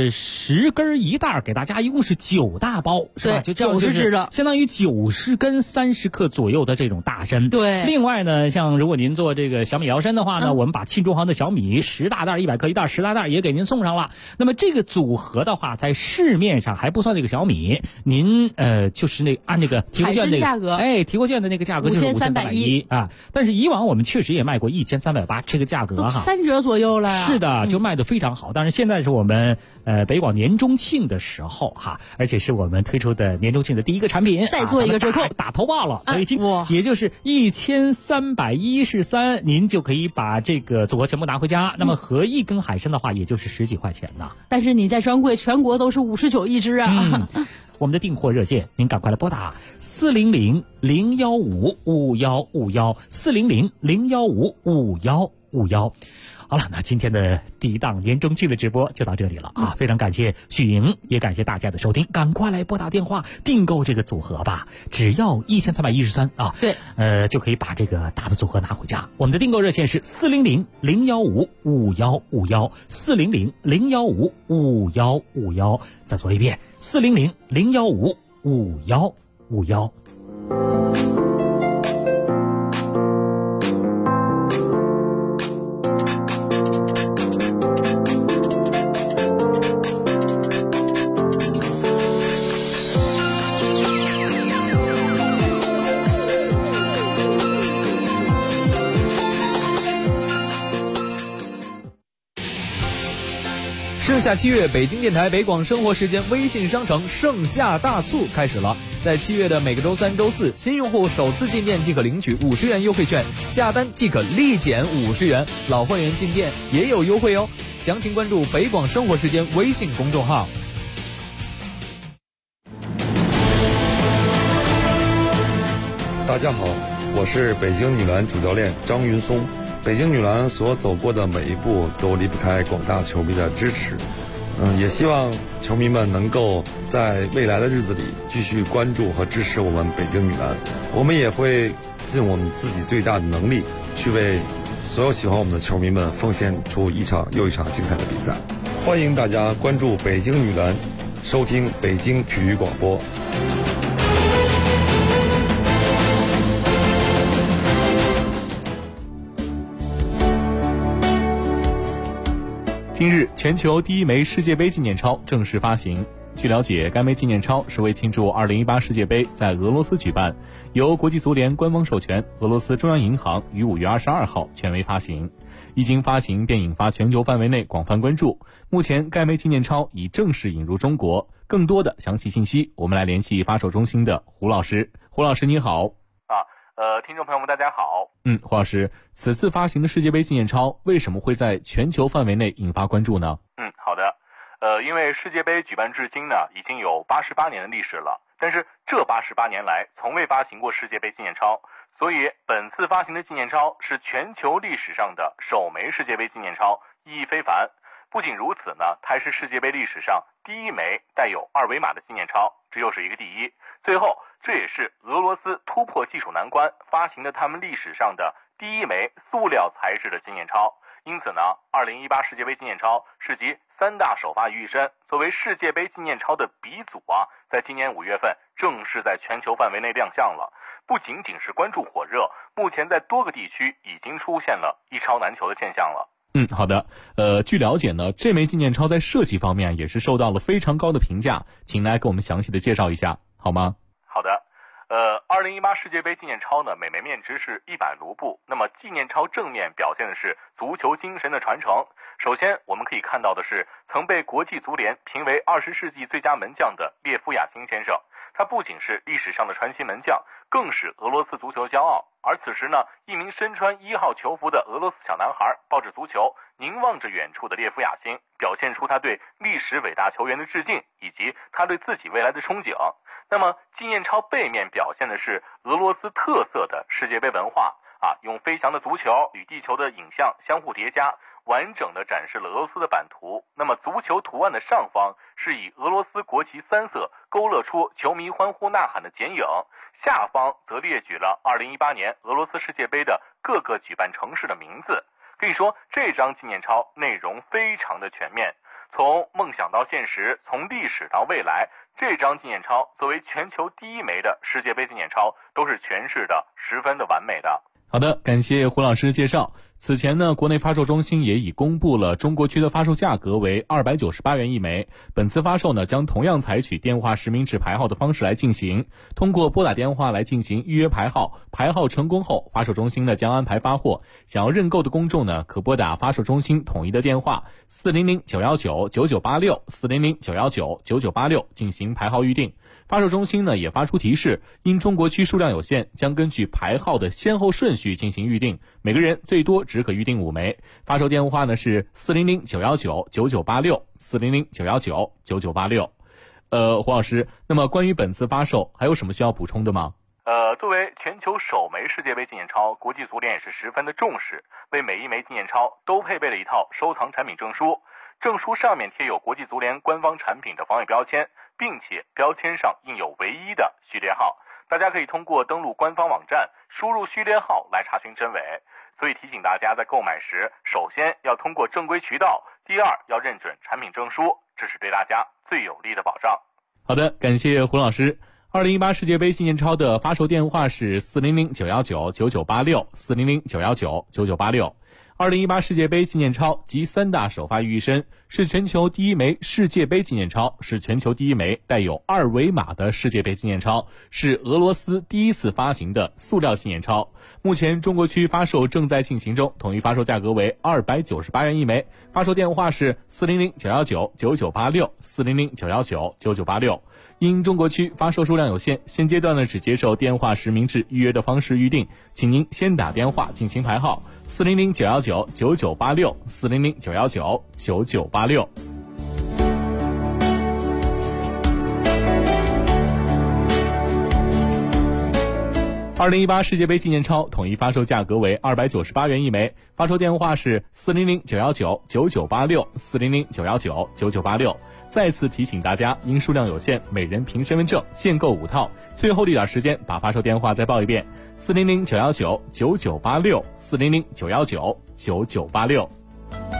[SPEAKER 8] 10根1袋，给大家一共是9大包，是吧？就
[SPEAKER 10] 90只的，
[SPEAKER 8] 相当于90根30克左右的这种大参。
[SPEAKER 10] 对。
[SPEAKER 8] 另外呢，像如果您做这个小米瑶参的话呢，我们把庆中行的小米10大袋100克1袋10大袋也给您送上了。那么这个组合的话， 在市面上还不算那个小米，您就是按那个提货券那个
[SPEAKER 10] 价格，
[SPEAKER 8] 提货券的那个价格就是5310啊。但是以往我们确实也卖过1380这个价格哈
[SPEAKER 10] ，3折左右了。
[SPEAKER 8] 是的，就卖得非常好。当然现在是我们北广年中庆的时候哈，而且是我们推出的年中庆的第一个产品，
[SPEAKER 10] 再做一个折扣，
[SPEAKER 8] 打头报了，所以也就是1313，您就可以把这个组合全部拿回家。那么合一根海参的话，也就是10几块钱呢。
[SPEAKER 10] 但是你在专柜全国都是59一只啊。
[SPEAKER 8] 我们的订货热线，您赶快来拨打400-015-5151，400-015-5151。好了，那今天的第一档年中庆的直播就到这里了啊！非常感谢许莹，也感谢大家的收听，赶快来拨打电话订购这个组合吧，只要1313啊！
[SPEAKER 10] 对，
[SPEAKER 8] 就可以把这个大的组合拿回家。我们的订购热线是400-015-5151，400-015-5151。再说一遍，400-015-5151。
[SPEAKER 2] 盛夏7月，北京电台北广生活时间微信商城盛夏大促开始了。在7月的每个周3、周4，新用户首次进店即可领取50元优惠券，下单即可立减50元，老会员进店也有优惠哦。详情关注北广生活时间微信公众号。
[SPEAKER 9] 大家好，我是北京女篮主教练张云松。北京女篮所走过的每一步都离不开广大球迷的支持，也希望球迷们能够在未来的日子里继续关注和支持我们北京女篮。我们也会尽我们自己最大的能力，去为所有喜欢我们的球迷们奉献出一场又一场精彩的比赛。欢迎大家关注北京女篮，收听北京体育广播。
[SPEAKER 11] 今日，全球第一枚世界杯纪念钞正式发行。据了解，该枚纪念钞是为庆祝2018世界杯在俄罗斯举办，由国际足联官方授权，俄罗斯中央银行于5月22号权威发行。一经发行便引发全球范围内广泛关注。目前，该枚纪念钞已正式引入中国。更多的详细信息，我们来联系发售中心的胡老师。胡老师，你好。
[SPEAKER 12] 听众朋友们，大家好。
[SPEAKER 11] 胡老师，此次发行的世界杯纪念钞为什么会在全球范围内引发关注呢？
[SPEAKER 12] 好的。因为世界杯举办至今呢，已经有88年的历史了，但是这88年来从未发行过世界杯纪念钞，所以本次发行的纪念钞是全球历史上的首枚世界杯纪念钞，意义非凡。不仅如此呢，它还是世界杯历史上第一枚带有2维码的纪念钞，这又是一个第一。最后，这也是俄罗斯突破技术难关发行的他们历史上的第一枚塑料材质的纪念钞。因此呢，2018世界杯纪念钞是集3大首发于一身，作为世界杯纪念钞的鼻祖在今年5月份正式在全球范围内亮相了。不仅仅是关注火热，目前在多个地区已经出现了一钞难求的现象了。
[SPEAKER 11] 好的。据了解呢，这枚纪念钞在设计方面也是受到了非常高的评价，请来给我们详细的介绍一下好吗？
[SPEAKER 12] 好的。2018世界杯纪念钞呢，每枚面值是100卢布。那么纪念钞正面表现的是足球精神的传承。首先我们可以看到的是曾被国际足联评为20世纪最佳门将的列夫亚辛先生，他不仅是历史上的传奇门将，更是俄罗斯足球骄傲。而此时呢，一名身穿1号球服的俄罗斯小男孩抱着足球，凝望着远处的列夫亚辛，表现出他对历史伟大球员的致敬，以及他对自己未来的憧憬。那么纪念钞背面表现的是俄罗斯特色的世界杯文化用飞翔的足球与地球的影像相互叠加，完整的展示了俄罗斯的版图。那么足球图案的上方是以俄罗斯国旗3色勾勒出球迷欢呼呐喊的剪影，下方则列举了2018年俄罗斯世界杯的各个举办城市的名字。可以说这张纪念钞内容非常的全面，从梦想到现实，从历史到未来，这张纪念钞作为全球第一枚的世界杯纪念钞，都是诠释的十分的完美的。
[SPEAKER 11] 好的，感谢胡老师介绍。 此前呢，国内发售中心也已公布了中国区的发售价格为298元一枚。本次发售呢，将同样采取电话实名制排号的方式来进行，通过拨打电话来进行预约排号，排号成功后，发售中心呢将安排发货。想要认购的公众呢，可拨打发售中心统一的电话400-919-9986 400-919-9986进行排号预定。发售中心呢也发出提示，因中国区数量有限，将根据排号的先后顺序进行预定，每个人最多只可预定5枚。发售电话呢是400-919-9986 400-919-9986。胡老师，那么关于本次发售还有什么需要补充的吗？
[SPEAKER 12] 作为全球首枚世界杯纪念钞，国际足联也是十分的重视，为每一枚纪念钞都配备了一套收藏产品证书，证书上面贴有国际足联官方产品的防伪标签，并且标签上印有唯一的序列号，大家可以通过登录官方网站输入序列号来查询真伪。所以提醒大家在购买时，首先要通过正规渠道，第二要认准产品证书，这是对大家最有力的保障。
[SPEAKER 11] 好的，感谢胡老师。2018世界杯纪念钞的发售电话是400-919-9986 400-919-9986。2018世界杯纪念钞集3大首发于一身，是全球第一枚世界杯纪念钞，是全球第一枚带有2维码的世界杯纪念钞，是俄罗斯第一次发行的塑料纪念钞。目前中国区发售正在进行中，统一发售价格为298元一枚，发售电话是400-919-9986 400-919-9986。因中国区发售数量有限，现阶段呢只接受电话实名制预约的方式预定，请您先打电话进行排号400-919-9986 400-919-9986。2018世界杯纪念钞统一发售价格为298元一枚，发售电话是400-919-9986 400-919-9986。再次提醒大家，因数量有限，每人凭身份证限购5套。最后的一点时间，把发售电话再报一遍：400-919-9986 400-919-9986。